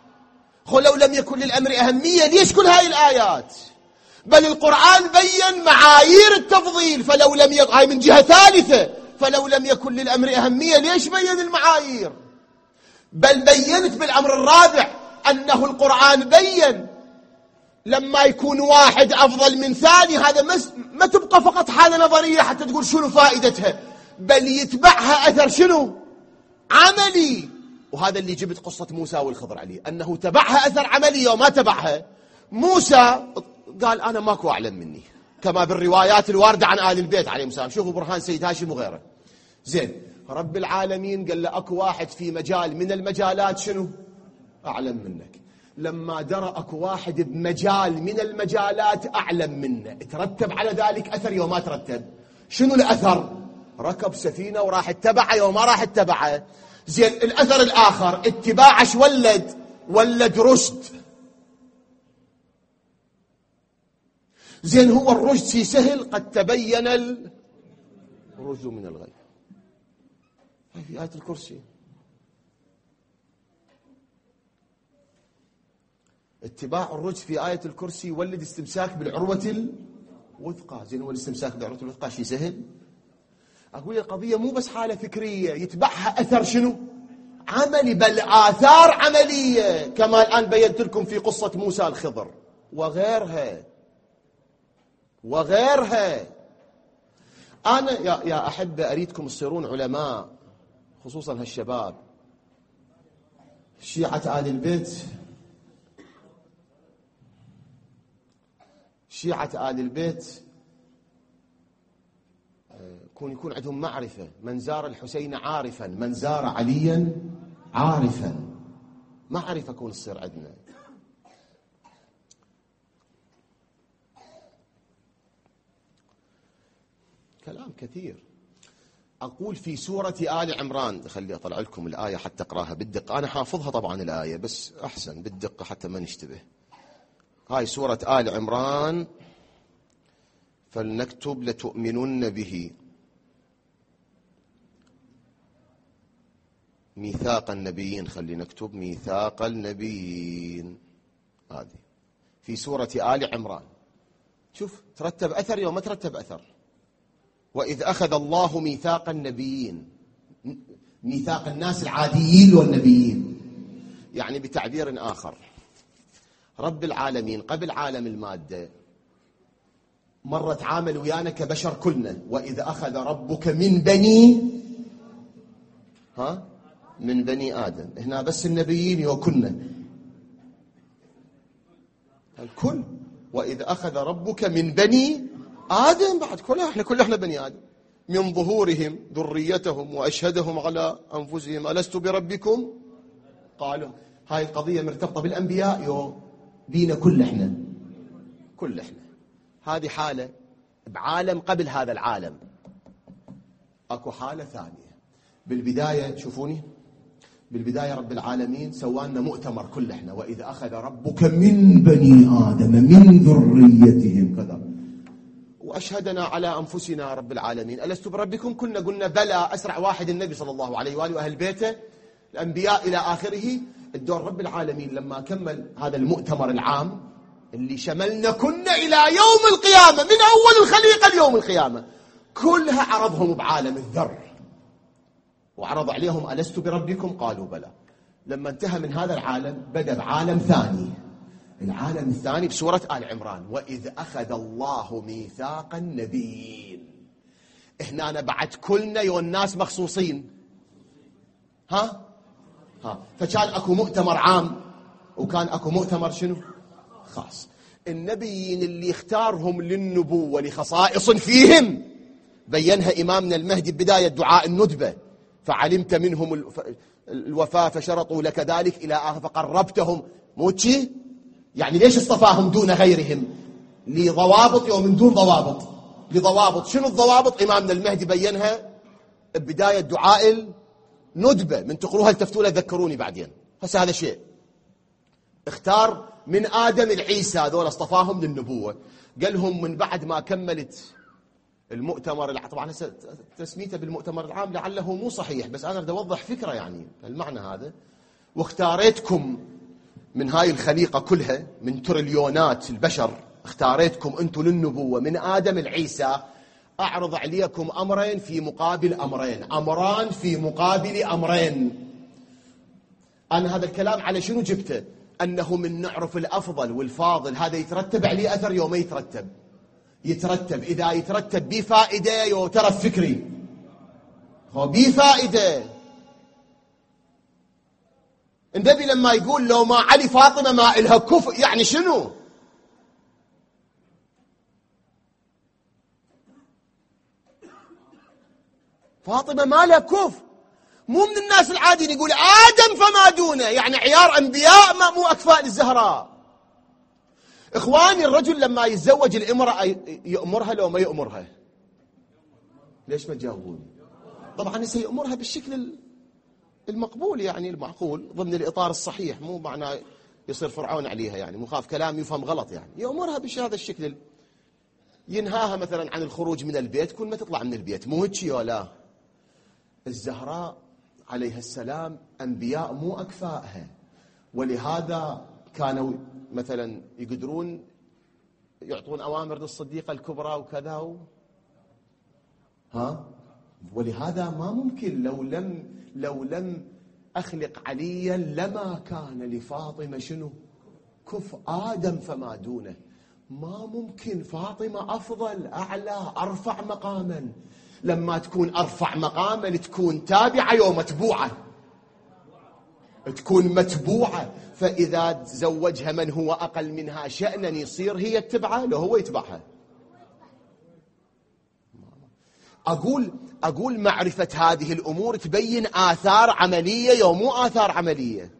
خو لو لم يكن للأمر أهمية، ليش كل هاي الآيات؟ بل القرآن بين معايير التفضيل، فلو لم يكن، هاي من جهة ثالثة، فلو لم يكن للأمر أهمية ليش بين المعايير؟ بل بينت بالأمر الرابع أنه القرآن بين لما يكون واحد أفضل من ثاني، هذا ما تبقى فقط حالة نظرية حتى تقول شنو فائدتها، بل يتبعها أثر شنو؟ عملي. وهذا اللي جبت قصة موسى والخضر عليه، أنه تبعها أثر عملي وما تبعها. موسى قال أنا ماكو أعلم مني، كما بالروايات الواردة عن آل البيت عليهم السلام. شوفوا برهان سيد هاشم وغيره. زين، رب العالمين قال له أكو واحد في مجال من المجالات شنو؟ أعلم منك. لما درى أكو واحد بمجال من المجالات أعلم منه، ترتب على ذلك أثر يوم ما ترتب. شنو الأثر؟ ركب سفينة وراح اتبعه يوم ما راح اتبعه. زين، الأثر الآخر اتباعش ولد رشد. زين، هو الرشد في سهل، قد تبين الرشد من الغي. هاي في آية الكرسي. اتباع الرشد في آية الكرسي يولد استمساك بالعروة الوثقى. زين، هو الاستمساك بالعروة الوثقى شيء سهل؟ أقول القضية مو بس حالة فكرية، يتبعها أثر شنو؟ عملي، بل آثار عملية، كما الآن بينت لكم في قصة موسى الخضر وغيرها. أنا يا أحبة أريدكم تصيرون علماء، خصوصا هالشباب شيعة آل البيت. شيعة آل البيت يكون عندهم معرفة. من زار الحسين عارفا، من زار عليا عارفا. معرفة كون تصير عندنا. كلام كثير. أقول في سورة آل عمران، خلي أطلع لكم الآية حتى أقراها بالدقة. أنا حافظها طبعا الآية، بس أحسن بالدقة حتى ما نشتبه. هاي سورة آل عمران. فلنكتب لتؤمنن به ميثاق النبيين. خلي نكتب ميثاق النبيين. هذه في سورة آل عمران. شوف، ترتب أثر يوم ما ترتب أثر. وإذ أخذ الله ميثاق النبيين، ميثاق الناس العاديين والنبيين. يعني بتعبير آخر، رب العالمين قبل عالم المادة مرة تعامل ويانا كبشر كلنا. وإذ أخذ ربك من بني آدم. هنا بس النبيين وكلنا الكل. وإذ أخذ ربك من بني آدم، بعد كلها احنا بني آدم. من ظهورهم ذريتهم وأشهدهم على أنفسهم ألست بربكم قالوا. هاي القضية مرتبطة بالأنبياء بينا كل إحنا. هذه حالة بعالم قبل هذا العالم. أكو حالة ثانية بالبداية. شوفوني، بالبداية رب العالمين سوانا مؤتمر كل إحنا، وإذا أخذ ربك من بني آدم من ذريتهم كذا وأشهدنا على أنفسنا رب العالمين ألست بربكم كنا قلنا بلى. أسرع واحد النبي صلى الله عليه وآله وأهل بيته، الأنبياء إلى آخره. الدور رب العالمين لما كمل هذا المؤتمر العام اللي شملنا كنا إلى يوم القيامة، من أول الخليقة ليوم القيامة، كلها عرضهم بعالم الذر، وعرض عليهم ألست بربكم قالوا بلى. لما انتهى من هذا العالم بدأ بعالم ثاني. العالم الثاني بسورة آل عمران، وإذ أخذ الله ميثاق النبيين. إحنا أنا بعد كلنا الناس مخصوصين. فكان أكو مؤتمر عام وكان أكو مؤتمر شنو خاص. النبيين اللي اختارهم للنبوة لخصائص فيهم بينها إمامنا المهدي بداية دعاء الندبة، فعلمت منهم الوفاة فشرطوا لك ذلك إلى آخر، فقربتهم. موتشي يعني ليش اصطفاهم دون غيرهم؟ لضوابط ومن دون ضوابط، لضوابط. شنو الضوابط؟ إمامنا المهدي بينها بداية دعاء الندبة، من تقروها التفتوا ذكروني بعدين. هسه هذا شيء اختار من آدم العيسى، ذول اصطفاهم للنبوة. قالهم من بعد ما كملت المؤتمر، طبعا تسميته بالمؤتمر العام لعله مو صحيح، بس أنا بدي أوضح فكرة يعني المعنى هذا. واختاريتكم من هاي الخليقة كلها، من تريليونات البشر، اختاريتكم أنتم للنبوة من آدم العيسى. أعرض عليكم أمرين في مقابل أمرين، أمران في مقابل أمرين. أنا هذا الكلام على شنو جبته؟ أنه من نعرف الأفضل والفاضل هذا يترتب عليه أثر يوم يترتب إذا يترتب بفائدة يترف فكري، هو بفائدة. النبي لما يقول لو ما علي فاطمة ما إلها كفء، يعني شنو؟ فاطمة ما لها كفء، مو من الناس العاديين. يقول آدم فما دونه، يعني عيار أنبياء ما مو أكفاء للزهراء. إخواني، الرجل لما يتزوج الامرأة يأمرها لو ما يأمرها؟ ليش ما تجاوبون؟ طبعا سيأمرها بالشكل المقبول، يعني المعقول ضمن الإطار الصحيح، مو معناه يصير فرعون عليها، يعني مخاف كلام يفهم غلط. يعني يأمرها بهذا الشكل، ينهاها مثلا عن الخروج من البيت كل ما تطلع من البيت، مو هيك ولا. الزهراء عليها السلام أنبياء مو أكفاءها، ولهذا كانوا مثلا يقدرون يعطون أوامر للصديقة الكبرى وكذا ولهذا ما ممكن لو لم أخلق عليا لما كان لفاطمة شنو كف آدم فما دونه. ما ممكن. فاطمة أفضل، أعلى، أرفع مقاما. لما تكون أرفع مقاما تكون تابعة ومتبوعة، تكون متبوعة. فإذا تزوجها من هو أقل منها شأنا يصير هي اتبعه لو هو يتبعها. أقول معرفة هذه الأمور تبين آثار عملية ومو آثار عملية.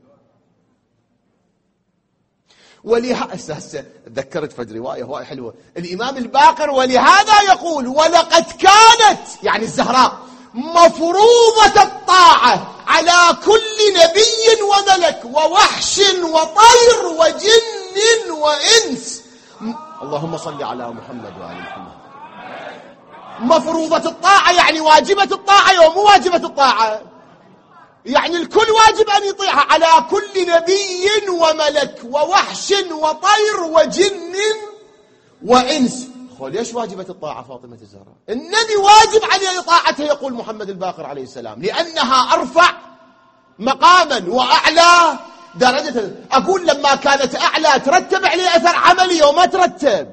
هسه تذكرت فد رواية هواي حلوة الإمام الباقر، ولهذا يقول ولقد كانت يعني الزهراء مفروضة الطاعة على كل نبي وملك ووحش وطير وجن وإنس. اللهم صل على محمد وآل محمد. مفروضة الطاعة يعني واجبة الطاعة ومو واجبة الطاعة، يعني الكل واجب أن يطيعها، على كل نبي وملك ووحش وطير وجن وإنس. ليش واجبة الطاعة فاطمة الزهراء؟ النبي واجب عليه طاعته، يقول محمد الباقر عليه السلام، لأنها أرفع مقاما وأعلى درجة. أقول لما كانت أعلى ترتب عليه أثر عملي وما ترتب.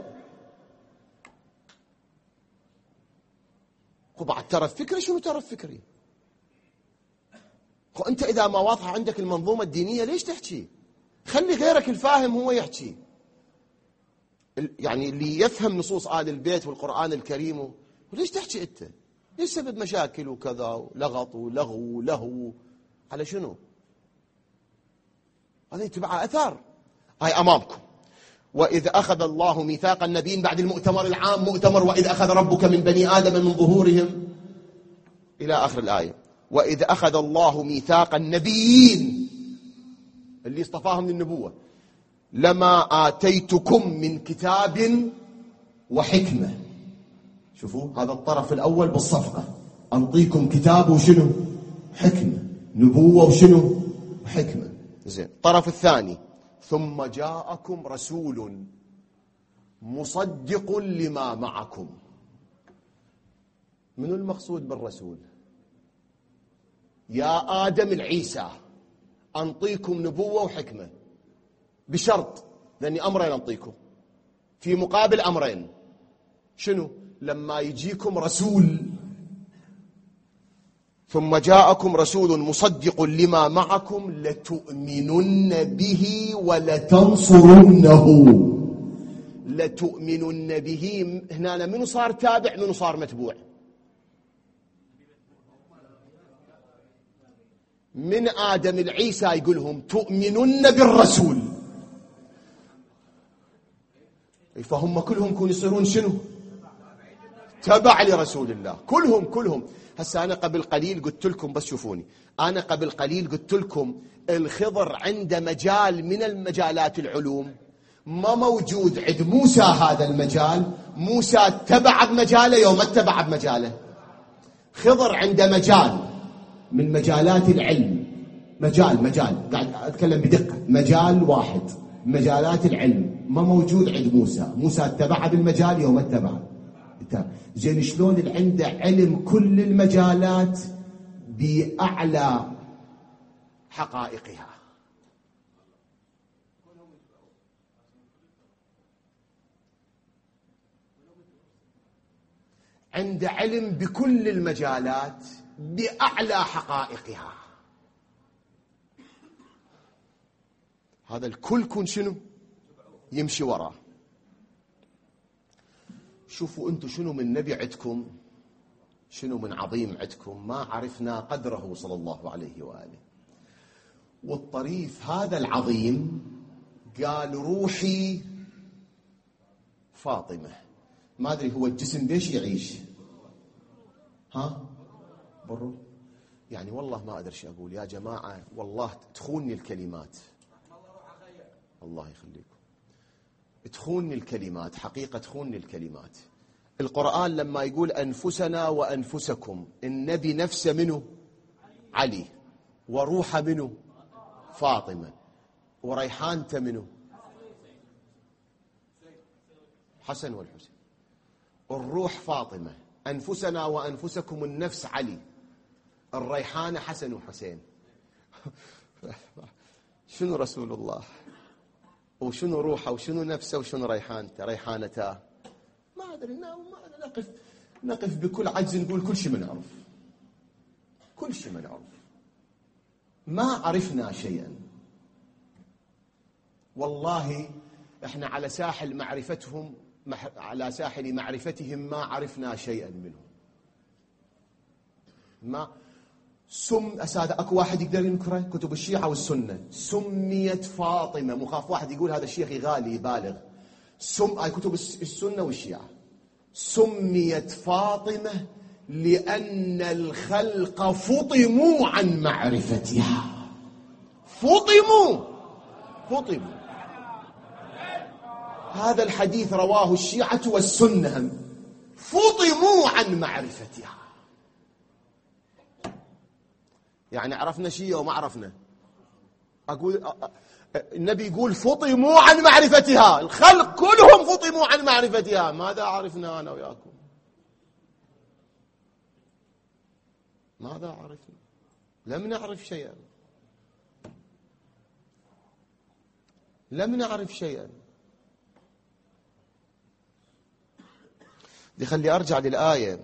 بعد ترى فكري. شنو ترى فكري؟ أنت إذا ما واضحة عندك المنظومة الدينية ليش تحكي؟ خلي غيرك الفاهم هو يحكي، يعني اللي يفهم نصوص آل البيت والقرآن الكريم. وليش تحكي أنت؟ يسبب مشاكل وكذا ولغط ولغو ولهو. على شنو؟ هذا يتبع أثار. هاي أمامكم. وإذ أخذ الله ميثاق النبيين بعد المؤتمر العام، مؤتمر وإذ أخذ ربك من بني آدم من ظهورهم إلى آخر الآية. وإذ أخذ الله ميثاق النبيين اللي اصطفاهم للنبوة، لما آتيتكم من كتاب وحكمة. شوفوا هذا الطرف الأول بالصفقة، أنطيكم كتاب وشنو؟ حكمة. نبوة وشنو؟ حكمة. زين. الطرف الثاني، ثم جاءكم رسول مصدق لما معكم. من المقصود بالرسول؟ يا آدم العيسى أنطيكم نبوة وحكمة بشرط، لأني أمرين أنطيكم في مقابل أمرين. شنو؟ لما يجيكم رسول، ثم جاءكم رسول مصدق لما معكم لتؤمنن به ولتنصرنه. لتؤمنن به هنا منو صار تابع منو صار متبوع؟ من آدم العيسى يقولهم تؤمنن بالرسول، فهم كلهم كون يصيرون شنو؟ تبع لرسول الله. كلهم. هسه أنا قبل قليل قلت لكم، بس شوفوني، أنا قبل قليل قلت لكم الخضر عنده مجال من المجالات العلوم ما موجود عند موسى. هذا المجال موسى اتبع بمجاله يوم اتبع بمجاله. خضر عنده مجال من مجالات العلم، مجال قاعد أتكلم بدقة، مجال واحد مجالات العلم ما موجود عند موسى. موسى اتبع بالمجال يوم اتبع. زين شلون اللي عنده علم كل المجالات بأعلى حقائقها؟ عنده علم بكل المجالات بأعلى حقائقها. هذا الكل كون شنو؟ يمشي وراه. شوفوا أنتم شنو من نبي عندكم، شنو من عظيم عندكم، ما عرفنا قدره صلى الله عليه وآله. والطريف هذا العظيم قال روحي فاطمة. ما أدري هو الجسم ليش يعيش؟ بالروح. يعني والله ما أدري شو أقول يا جماعة، والله تخونني الكلمات، الله يخليكم، تخونني الكلمات، حقيقة تخونني الكلمات. القرآن لما يقول أنفسنا وأنفسكم، النبي نفسه منه علي، وروح منه فاطمة، وريحانته منه حسن والحسين. الروح فاطمة، أنفسنا وأنفسكم النفس علي، الريحانة حسن وحسين. شنو رسول الله وشنو روحه وشنو نفسه وشنو ريحانته؟ ما أدري. نقف بكل عجز نقول كل شيء ما نعرف، كل شيء ما نعرف، ما عرفنا شيئا. والله احنا على ساحل معرفتهم، على ساحل معرفتهم ما عرفنا شيئا منهم. ما أساد أكو واحد يقدر ينكره؟ كتب الشيعة والسنة سميت فاطمة، مخاف واحد يقول هذا الشيخ غالي يبالغ. هاي كتب السنة والشيعة، سميت فاطمة لأن الخلق فطموا عن معرفتها. فطموا. هذا الحديث رواه الشيعة والسنة، فطموا عن معرفتها. يعني عرفنا شيء وما عرفنا. أقول النبي يقول فطموا عن معرفتها، الخلق كلهم فطموا عن معرفتها. ماذا عرفنا أنا وياكم؟ ماذا عرفنا؟ لم نعرف شيئا، لم نعرف شيئا. دي خلي أرجع للآية.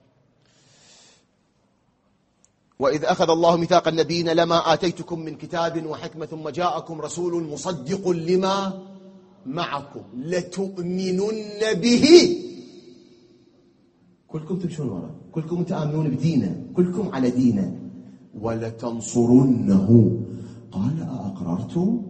وإذ أخذ الله ميثاق النبيين لما آتيتكم من كتاب وحكمة ثم جاءكم رسول مصدق لما معكم لتؤمنن به. كلكم تمشون ورا، كلكم تآمنون بدينه، كلكم على دينه. ولتنصرنه قال أأقررتم؟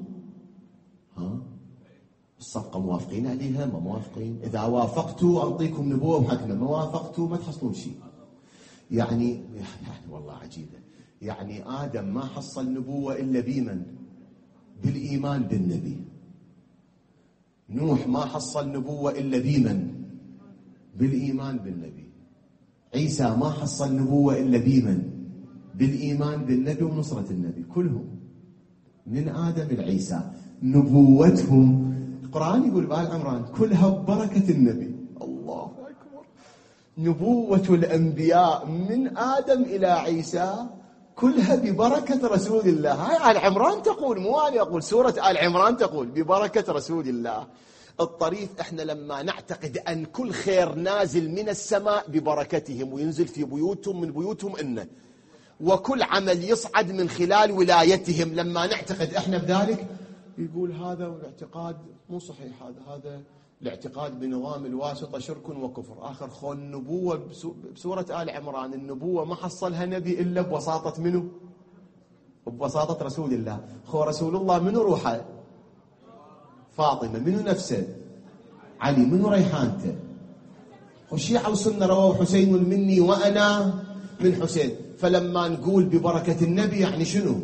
الصفقة موافقين عليها ما موافقين؟ إذا وافقتوا أعطيكم نبوة وحكمة، ما وافقتوا ما تحصلون شيء. يعني والله عجيبة، يعني آدم ما حصل نبوة إلا بمن؟ بالإيمان بالنبي. نوح ما حصل نبوة إلا بمن؟ بالإيمان بالنبي. عيسى ما حصل نبوة إلا بمن؟ بالإيمان بالنبي ونصرة النبي. كلهم من آدم لعيسى نبوتهم، القرآن يقول بآل عمران كلها ببركة النبي. الله أكبر. نبوة الأنبياء من آدم إلى عيسى كلها ببركة رسول الله. هاي آل عمران تقول، مو أنا أقول، سورة آل عمران تقول ببركة رسول الله. الطريف احنا لما نعتقد أن كل خير نازل من السماء ببركتهم وينزل في بيوتهم من بيوتهم إنه، وكل عمل يصعد من خلال ولايتهم، لما نعتقد احنا بذلك يقول هذا الاعتقاد مو صحيح، هذا الاعتقاد بنظام الواسطة شرك وكفر. آخر خو النبوة بسورة آل عمران، النبوة ما حصلها نبي إلا بوساطة منه؟ بوساطة رسول الله. خو رسول الله منو روحه؟ فاطمة. منو نفسه؟ علي. منو ريحانته؟ والشيعة والسنة رواه حسين مني وأنا من حسين. فلما نقول ببركة النبي يعني شنو؟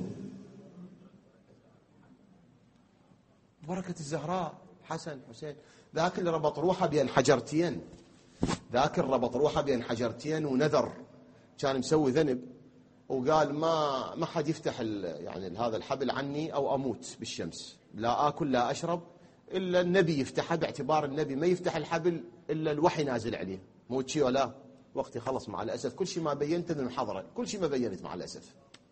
بركة الزهراء حسن حسين. ذاك اللي ربط روحه بين حجرتين، ذاك اللي ربط روحه بين حجرتين ونذر، كان مسوي ذنب وقال ما حد يفتح يعني هذا الحبل عني أو أموت بالشمس، لا آكل لا أشرب إلا النبي يفتحه، باعتبار النبي ما يفتح الحبل إلا الوحي نازل عليه. موت شي ولا وقتي خلص مع الأسف، كل شيء ما بينت من حضرة، كل شيء ما بينت مع الأسف.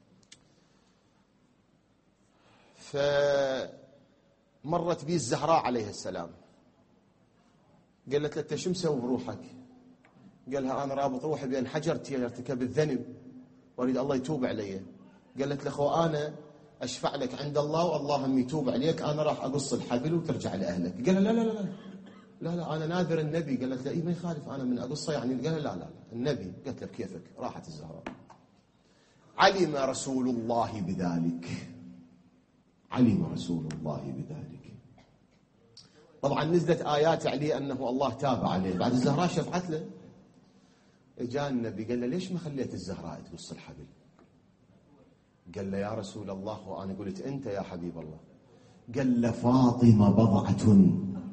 فمرت بي الزهراء عليه السلام، قالت له أنت شو مسوي بروحك؟ قالها أنا رابط روحي بين حجرتي، ارتكب الذنب واريد الله يتوب علي. قالت له أخو أنا أشفع لك عند الله والله هم يتوب عليك، أنا راح أقص الحبل وترجع لأهلك. قال لا لا لا لا لا لا أنا ناذر النبي. قالت له إيه ما يخالف أنا من أقصه يعني. قال لا لا لا النبي. قالت له بكيفك. راحت الزهراء. علم رسول الله بذلك، علم رسول الله بذلك. طبعا نزلت آيات عليه أنه الله تاب عليه. بعد الزهراء شفعت له، جاء النبي قال له ليش ما خليت الزهراء تقص الحبل؟ قال له يا رسول الله وأنا قلت أنت يا حبيب الله. قال له فاطمة بضعة،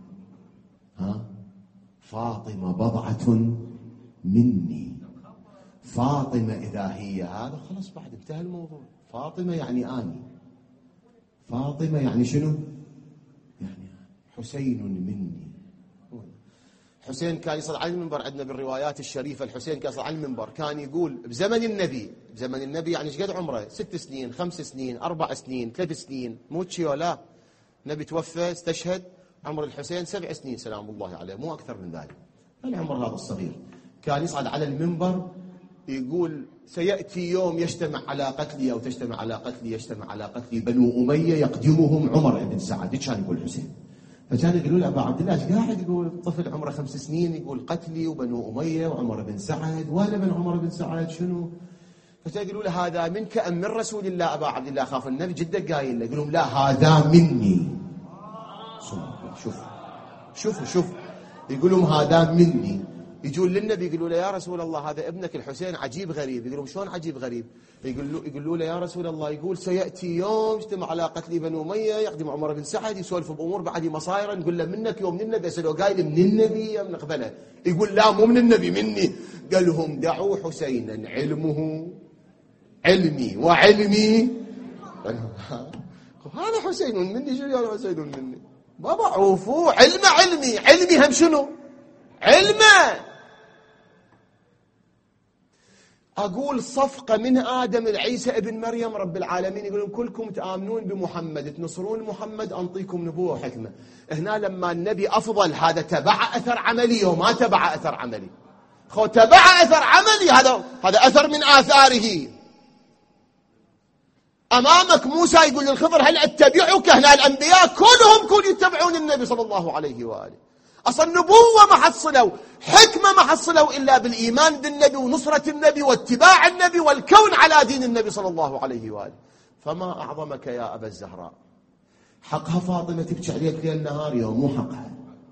فاطمة بضعة مني. فاطمة إذا هي هذا خلاص بعد انتهى الموضوع. فاطمة يعني آني، فاطمة يعني شنو؟ يعني حسين مني. حسين كان يصعد على المنبر، عندنا بالروايات الشريفة الحسين كان يصعد على المنبر كان يقول بزمن النبي، بزمن النبي يعني ايش قد عمره؟ 6 سنين 5 سنين 4 سنين 3 سنين، مو تشي ولا نبي توفى استشهد عمر الحسين 7 سنين سلام الله عليه، مو أكثر من ذلك. العمر هذا الصغير كان يصعد على المنبر يقول سيأتي يوم يجتمع على قتلي أو تجتمع على قتلي، يجتمع على قتلي بنو أمية يقدمهم عمر بن سعد. كان يقول الحسين. فكان يقولوا له أبا عبد الله ايش قاعد يقول طفل عمره 5 سنين يقول قتلي وبنو أمية وعمر بن سعد، وأنا بن عمر بن سعد شنو؟ فكان يقولوا له هذا منك أم من رسول الله أبا عبد الله؟ خاف النبي جدا قايل له. يقول لهم لا هذا مني. شوفوا يقولون هذا مني. يجون للنبي يقولوا له يا رسول الله هذا ابنك الحسين عجيب غريب. يقولون شلون عجيب غريب؟ يقولوا له يا رسول الله يقول سيأتي يوم يجتمع على قتل بنو أمية يقدم عمر بن سعد يسولف بأمور بعد مصاير، نقول له منك يوم من النبي. أسأله قايل من النبي أم نقبله؟ يقول لا مو من النبي مني. قال لهم دعوا حسينا علمه علمي وعلمي. هذا حسين مني شو يعني حسين مني؟ ما بعرفوا علمي علمي هم شنو؟ علمه. أقول صفقة من آدم لعيسى ابن مريم رب العالمين يقولون كلكم تآمنون بمحمد تنصرون محمد أنطيكم نبوة وحكمة. هنا لما النبي أفضل هذا تبع أثر عملي وما تبع أثر عملي. خو تبع أثر عملي هذا أثر من آثاره. أمامك موسى يقول للخضر هل أتبعك؟ هنا الأنبياء كلهم يتبعون النبي صلى الله عليه وآله. أصلا نبوة ما حصلوا، حكمة ما حصلوا إلا بالإيمان بالنبي ونصرة النبي واتباع النبي والكون على دين النبي صلى الله عليه وآله. فما أعظمك يا أبا الزهراء. حقها فاطمة تبكي عليك ليل نهار يوم، مو حقها.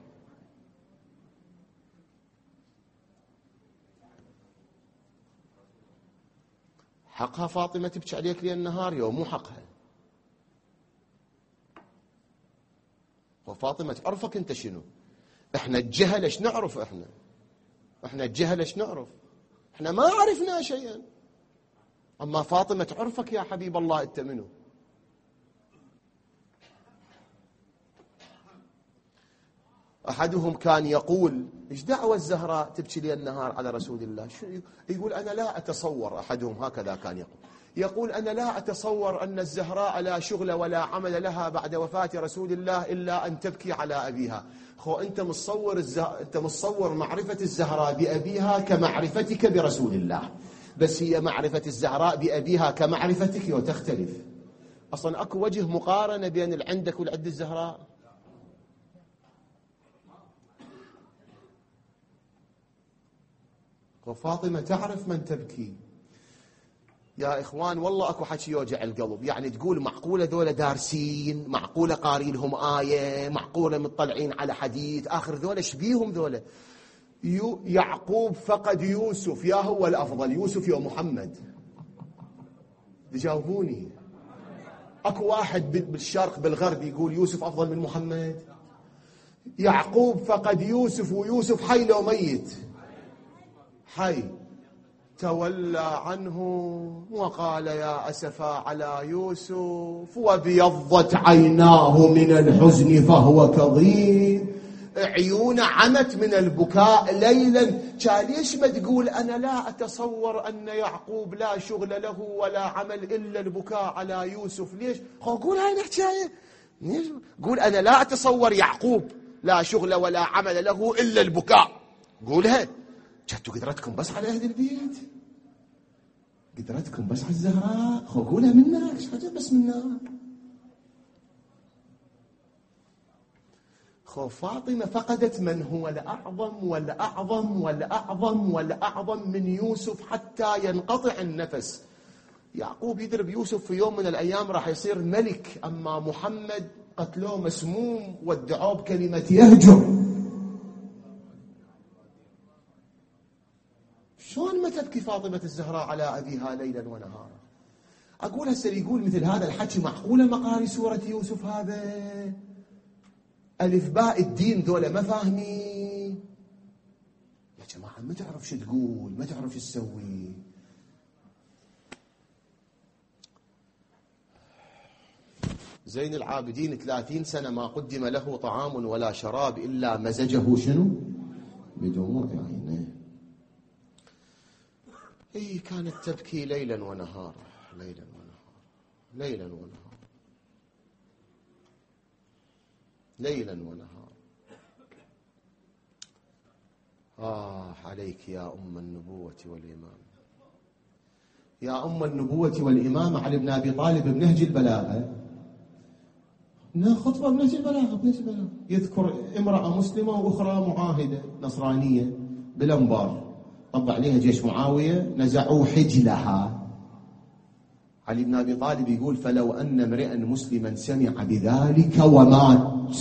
حقها فاطمة تبكي عليك ليل نهار يوم، مو حقها. وفاطمة تعرفك انت شنو؟ احنا الجهل ايش نعرف؟ احنا الجهل ايش نعرف؟ احنا ما عرفنا شيئا. اما فاطمة تعرفك يا حبيب الله انت منو. احدهم كان يقول ايش دعوة الزهراء تبكي لي النهار على رسول الله؟ شو يقول؟ انا لا اتصور، احدهم هكذا كان يقول انا لا اتصور ان الزهراء لا شغل ولا عمل لها بعد وفاة رسول الله الا ان تبكي على ابيها. انت متصور معرفة الزهراء بابيها كمعرفتك برسول الله، بس هي معرفة الزهراء بابيها كمعرفتك وتختلف. اصلا اكو وجه مقارنة بين اللي عندك واللي عند الزهراء؟ وفاطمة تعرف من تبكي. يا إخوان والله أكو حكي يوجع القلب. يعني تقول معقولة ذولا دارسين، معقولة قارين لهم آية، معقولة مطلعين على حديث، آخر ذولا شبيهم ذولا. يعقوب فقد يوسف، يا هو الأفضل يوسف يا محمد؟ تجاوبوني. أكو واحد بالشرق بالغرب يقول يوسف أفضل من محمد؟ يعقوب فقد يوسف، ويوسف حي لو ميت؟ حي. تولى عنه وقال يا أسفا على يوسف وبيضت عيناه من الحزن فهو كظيم. عيونه عمت من البكاء ليلا. ليش ما تقول أنا لا أتصور أن يعقوب لا شغل له ولا عمل إلا البكاء على يوسف؟ ليش؟ قول هاي الحكاية. قول أنا لا أتصور يعقوب لا شغل ولا عمل له إلا البكاء. قولها. جاتوا قدرتكم بس على أهل البيت، قدرتكم بس على الزهراء. قولها منك، ايش حاجة بس منك. فاطمة فقدت من هو الأعظم والأعظم والأعظم والأعظم من يوسف حتى ينقطع النفس. يعقوب يدرب يوسف في يوم من الأيام راح يصير ملك، أما محمد قتلوه مسموم وادعوه بكلمة يهجر. شلون ما تبكي فاطمة الزهراء على أبيها ليلا ونهارا؟ أقول هسه يقول مثل هذا الحكي معقولة مقاري سورة يوسف هذا؟ ألف باء الدين ذولا ما فاهمين يا جماعة. ما تعرف شو تقول، ما تعرف شو تسوي. زين العابدين 30 سنة ما قدم له طعام ولا شراب إلا مزجه شنو؟ بدموع عينيه. كانت تبكي ليلا ونهارا، ليلا ونهارا، ليلا ونهارا، ليلا ونهارا. عليك يا أم النبوة والإمام، يا أم النبوة والإمام علي بن أبي طالب بنهج البلاغة. خطبة بنهج البلاغة، يذكر امرأة مسلمة وأخرى معاهدة نصرانية بالأنبار، طب عليها جيش معاوية، نزعوا حجلها. علي بن أبي طالب يقول فلو أن امرئا مسلما سمع بذلك ومات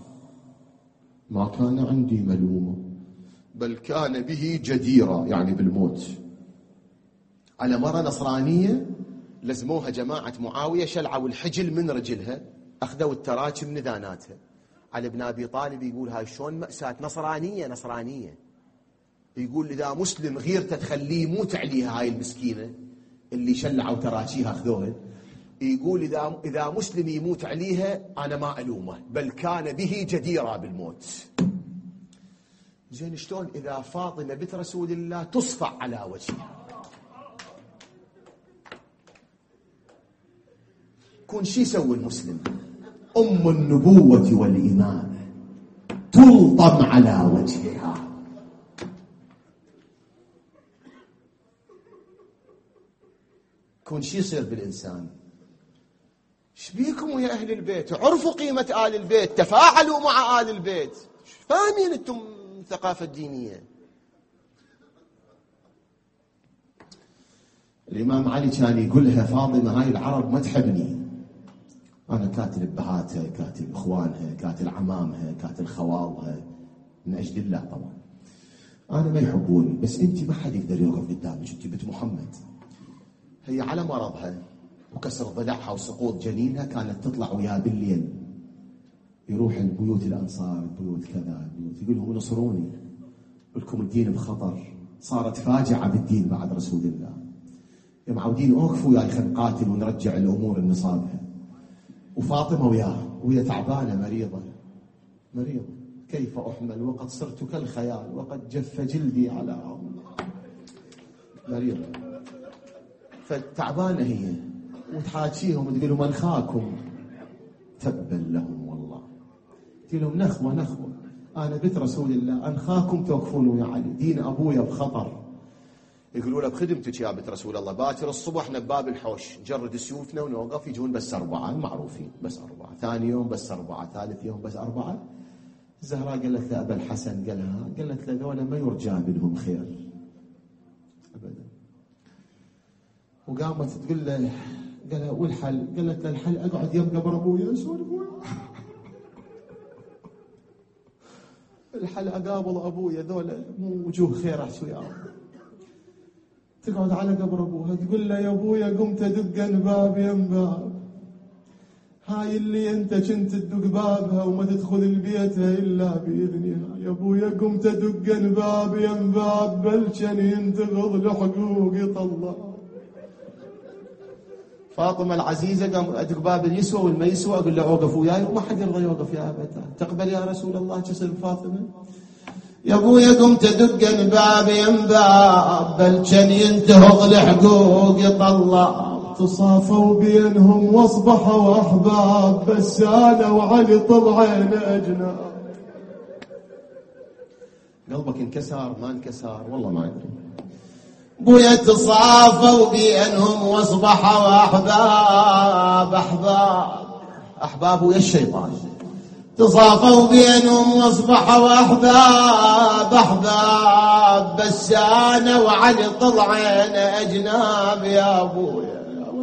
ما كان عندي ملومة، بل كان به جديرا، يعني بالموت. على مرة نصرانية لزموها جماعة معاوية، شلعوا الحجل من رجلها، أخذوا التراج من ذاناتها. علي بن أبي طالب يقول هاي شلون مأساة، نصرانية. يقول إذا مسلم غيرته تخليه يموت عليها هاي المسكينة اللي شلعوا تراجيها أخذوها. يقول إذا مسلم يموت عليها أنا ما ألومه، بل كان به جديرا بالموت. زين شلون إذا فاطمة بنت رسول الله تصفع على وجهها؟ كون شي يسوي المسلم؟ أم النبوة والإمامة تلطم على وجهها. كون شي يصير بالإنسان. شبيكم يا أهل البيت؟ عرفوا قيمة آل البيت، تفاعلوا مع آل البيت. فاهمين أنتم الثقافة الدينية. الإمام علي كان يقولها فاطمة هاي العرب ما تحبني، أنا كاتل بهاتها، كاتل إخوانها، كاتل عمامها، كاتل خوالها، من أجل الله طبعا. أنا ما يحبوني، بس أنت ما حد يقدر يوقف قدامك، أنت بنت محمد. هي على مرضها وكسر ضلعها وسقوط جنينها كانت تطلع وياه بالليل، يروح البيوت الأنصار، بيوت كذا، بيوت، يقول لهم نصروني، لكم الدين بخطر. صارت فاجعة بالدين بعد رسول الله. يا معودين اوقفوا يا اخي نقاتل ونرجع الامور لنصابها. وفاطمه ويا تعبانه مريضه، كيف احمل وقد صرت كالخيال وقد جف جلدي على عظم. مريضه فتعبانه هي، وتحاكيهم وتقول لهم انخاكم، تبا لهم والله. تقول لهم نخوه انا بنت رسول الله، انخاكم توقفون ويا علي، دين ابويا بخطر. يقولوا له بخدمتك يا بنت رسول الله، باكر الصبح بباب الحوش نجرد سيوفنا ونوقف، يجون بس 4، معروفين بس 4، ثاني يوم بس 4، ثالث يوم بس 4. الزهراء قالت له أبا الحسن، قالت له ذولا ما يرجى منهم خير أبدا. وقامت تقول له، قال والحل؟ قالت له الحل أقعد يم قبر أبويا أسولف أبويا. الحل أقابل أبويا، ذولا مو وجوه خير أحسو يا أبو. تقعد على قبر أبوها تقول له يا أبويا قمت أدق باب يم باب، هاي اللي أنت كنت تدق بابها وما تدخل البيتها إلا بإذنها. يا أبويا قمت أدق باب يم باب، بلشن ينتغض لحقوق يطلع. فاطمة العزيزة قام أدق باب اليسوى والما يسوى، أقول له أوقف وياي، وما حد يرضى يوقف يا أبدا. تقبل يا رسول الله تصير فاطمة؟ يا ابويا قمت ادق باب ينباب، بل كان ينتهض لحقوق يطلع. تصافوا بينهم واصبحوا احباب، بس انا وعلي طلعين اجناب. قلبك انكسر ما انكسر والله ما ادري. ابويا تصافوا بينهم واصبحوا احباب، احباب ويا الشيطان. تصافوا بينهم واصبحوا احباب، بس انا وعلي طلعين اجناب. يا ابويا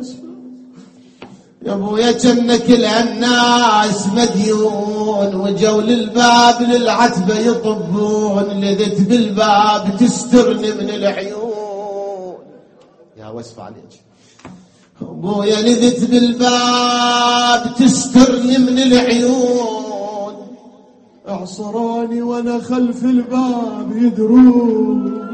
يا ابويا كنا كل الناس مديون، وجو للباب للعتبه يطبون، لذت بالباب تسترني من العيون. يا وسف عليك ابويا، لذت بالباب تسترني من العيون. اعصروني وانا خلف الباب يدرون.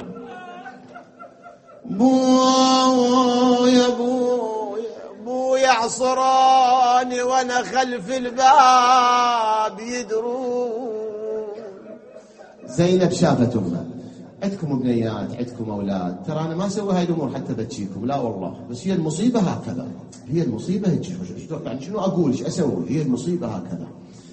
بويا اعصروني وانا خلف الباب يدرون. زينب شافت امها، عندكم بنيات، عندكم اولاد، ترى انا ما اسوي هاي الامور حتى بتجيكم، لا والله، بس هي المصيبه هكذا، هي المصيبه يعني شنو اقول، ايش اسوي، هي المصيبه هكذا.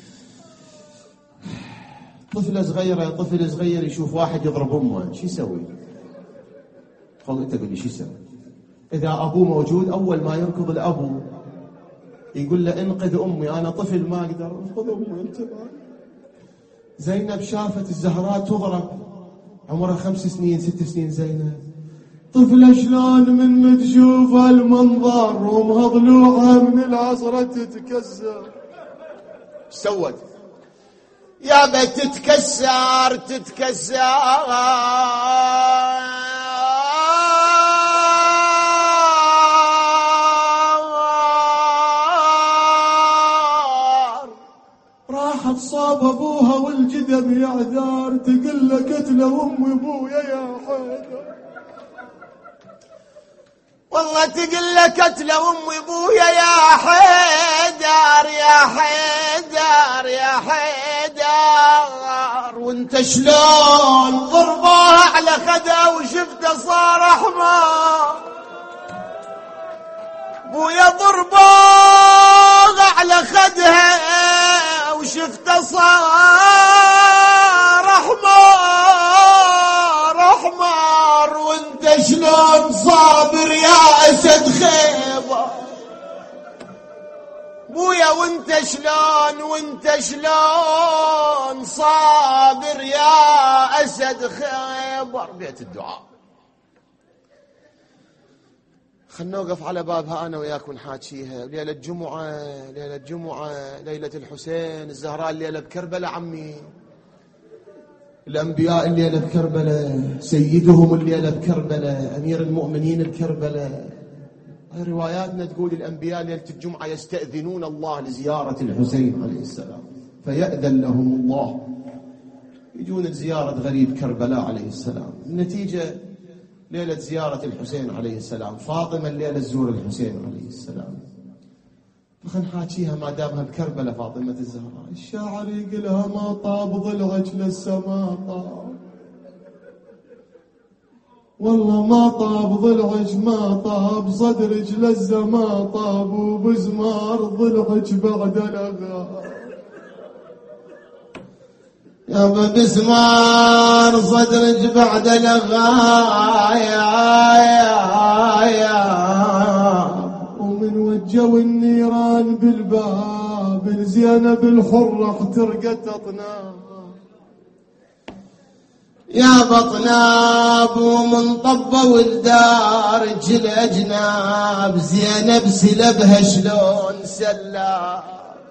طفل صغير يشوف واحد يضرب امه، شو يسوي؟ خذ انت قول لي شو يسوي؟ اذا ابوه موجود اول ما يركض الابو يقول له انقذ امي، انا طفل ما اقدر، انقذ امي انت. زينب شافت الزهراء تضرب، عمرها 5 سنين 6 سنين. زينب طفلة شلون من تشوف هالمنظر ومهضلوعها من العصرة تتكسر. سوت يا بنت تتكسر راحت صاب ابوها والجدم يعذار، تقل له قتله امي ابويا يا حيدر، والله تقل له قتله امي ابويا يا حيدر، يا حيدر يا حيدر. وانت شلون ضربوها على خدها وشفته صار احمر. ابويا ضربوها على خدها وشفته صار احمر. وانت شلون صابر يا اسد خيبر. بويا وانت شلون صابر يا أسد خيبر. بيت الدعاء. خلنا نوقف على بابها أنا وياك ونحاكيها. ليلة جمعة ليلة الحسين الزهراء، الليلة بكربلاء عمي. الأنبياء الليلة بكربلاء، سيدهم الليلة بكربلاء، أمير المؤمنين بكربلاء. رواياتنا تقول الأنبياء ليلة الجمعة يستأذنون الله لزيارة الحسين عليه السلام، فيأذن لهم الله يجون لزيارة غريب كربلاء عليه السلام. النتيجة ليلة زيارة الحسين عليه السلام، فاطمة الليلة تزور الحسين عليه السلام. فخلنا نحاكيها ما دامها بكربلاء فاطمة الزهراء. الشاعر يقولها ما طاب ضلعك للسما طاب، والله ما طاب ضلعك ما طاب صدرك للزما طاب، وبزمار ضلعك بعد الأغار. يا بزمار صدرك بعد الأغار، ومن وجوا النيران بالباب زينب الحرة احترقت أطناب. يا بطناب ومن طبوا الدارج الأجناب، زينب سلبها شلون سلاب.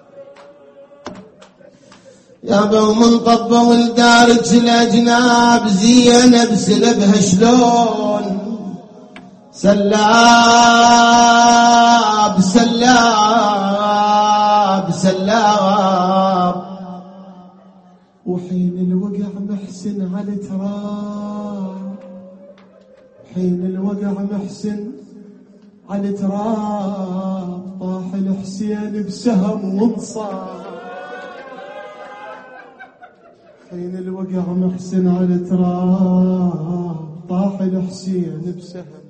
يا ومن طبوا الدارج الأجناب، زينب سلبها شلون سلاب سلاب سلاب. وحين الوقع محسن على تراب، حين الوقع محسن على تراب، طاح الحسين بسهم وانصاب. حين الوقع محسن على تراب، طاح الحسين بسهم.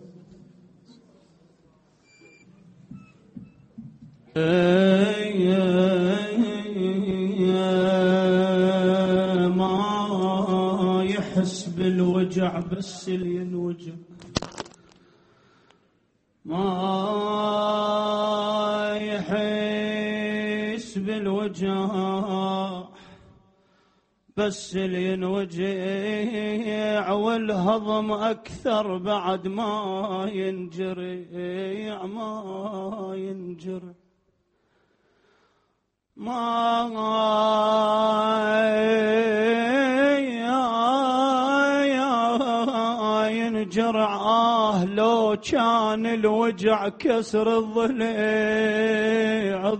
ما يحس بالوجع بس اللي ينوجع، ما يحس بالوجع بس اللي ينوجع، والهضم أكثر بعد ما ينجرع ما ينجرع. ما ينجرع لو كان الوجع كسر الضليع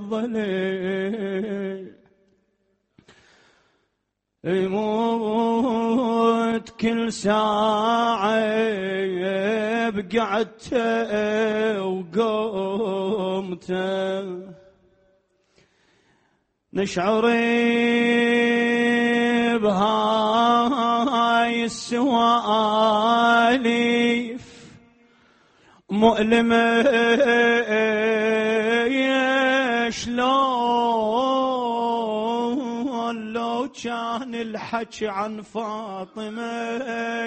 يموت كل ساعة بقعدته وقومته. نشعر بهاي السواليف مؤلمة، شلون لو كان الحكي عن فاطمة،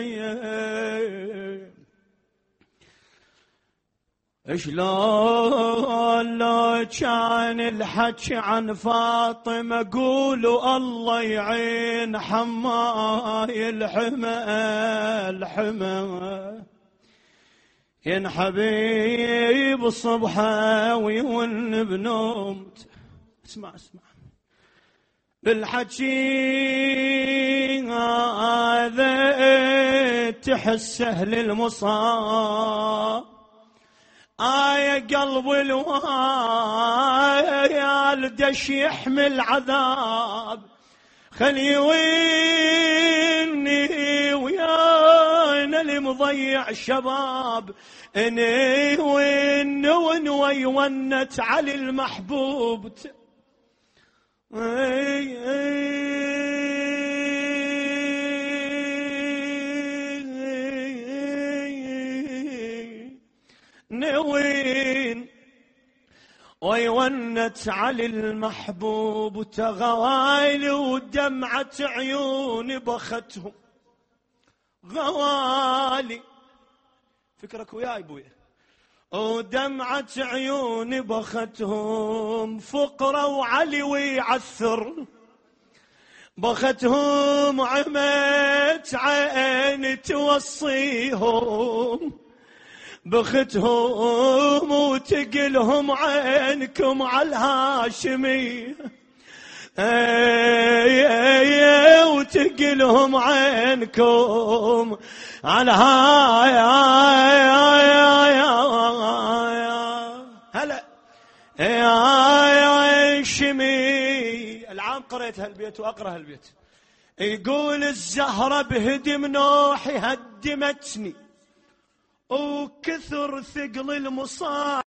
شلون لو كان الحكي عن فاطمة. قولوا الله يعين حماي الحمى ين حبيب الصبحة ويون بنومت. اسمع بالحكي هذا تحسه للمصاب. قلب الوالد دش يحمل عذاب، خلي ويني ويانا اللي مضيع شباب. اني ونوي ونت علي المحبوب. نوين ويونت علي المحبوب، تغوالي ودمعة عيوني بختهم غوالي. فكرك وياي بويا ودمعة عيوني بختهم فقرة وعلي عثر، بختهم عمت عين توصيهم، بختهم وتقلهم عينكم على الهاشمي، وتقلهم عينكم على هلا يا شمي. العام قريت هالبيت وأقرأ هالبيت. يقول الزهرة بهدم نوحي هدمتني، وكثر ثقل المصاب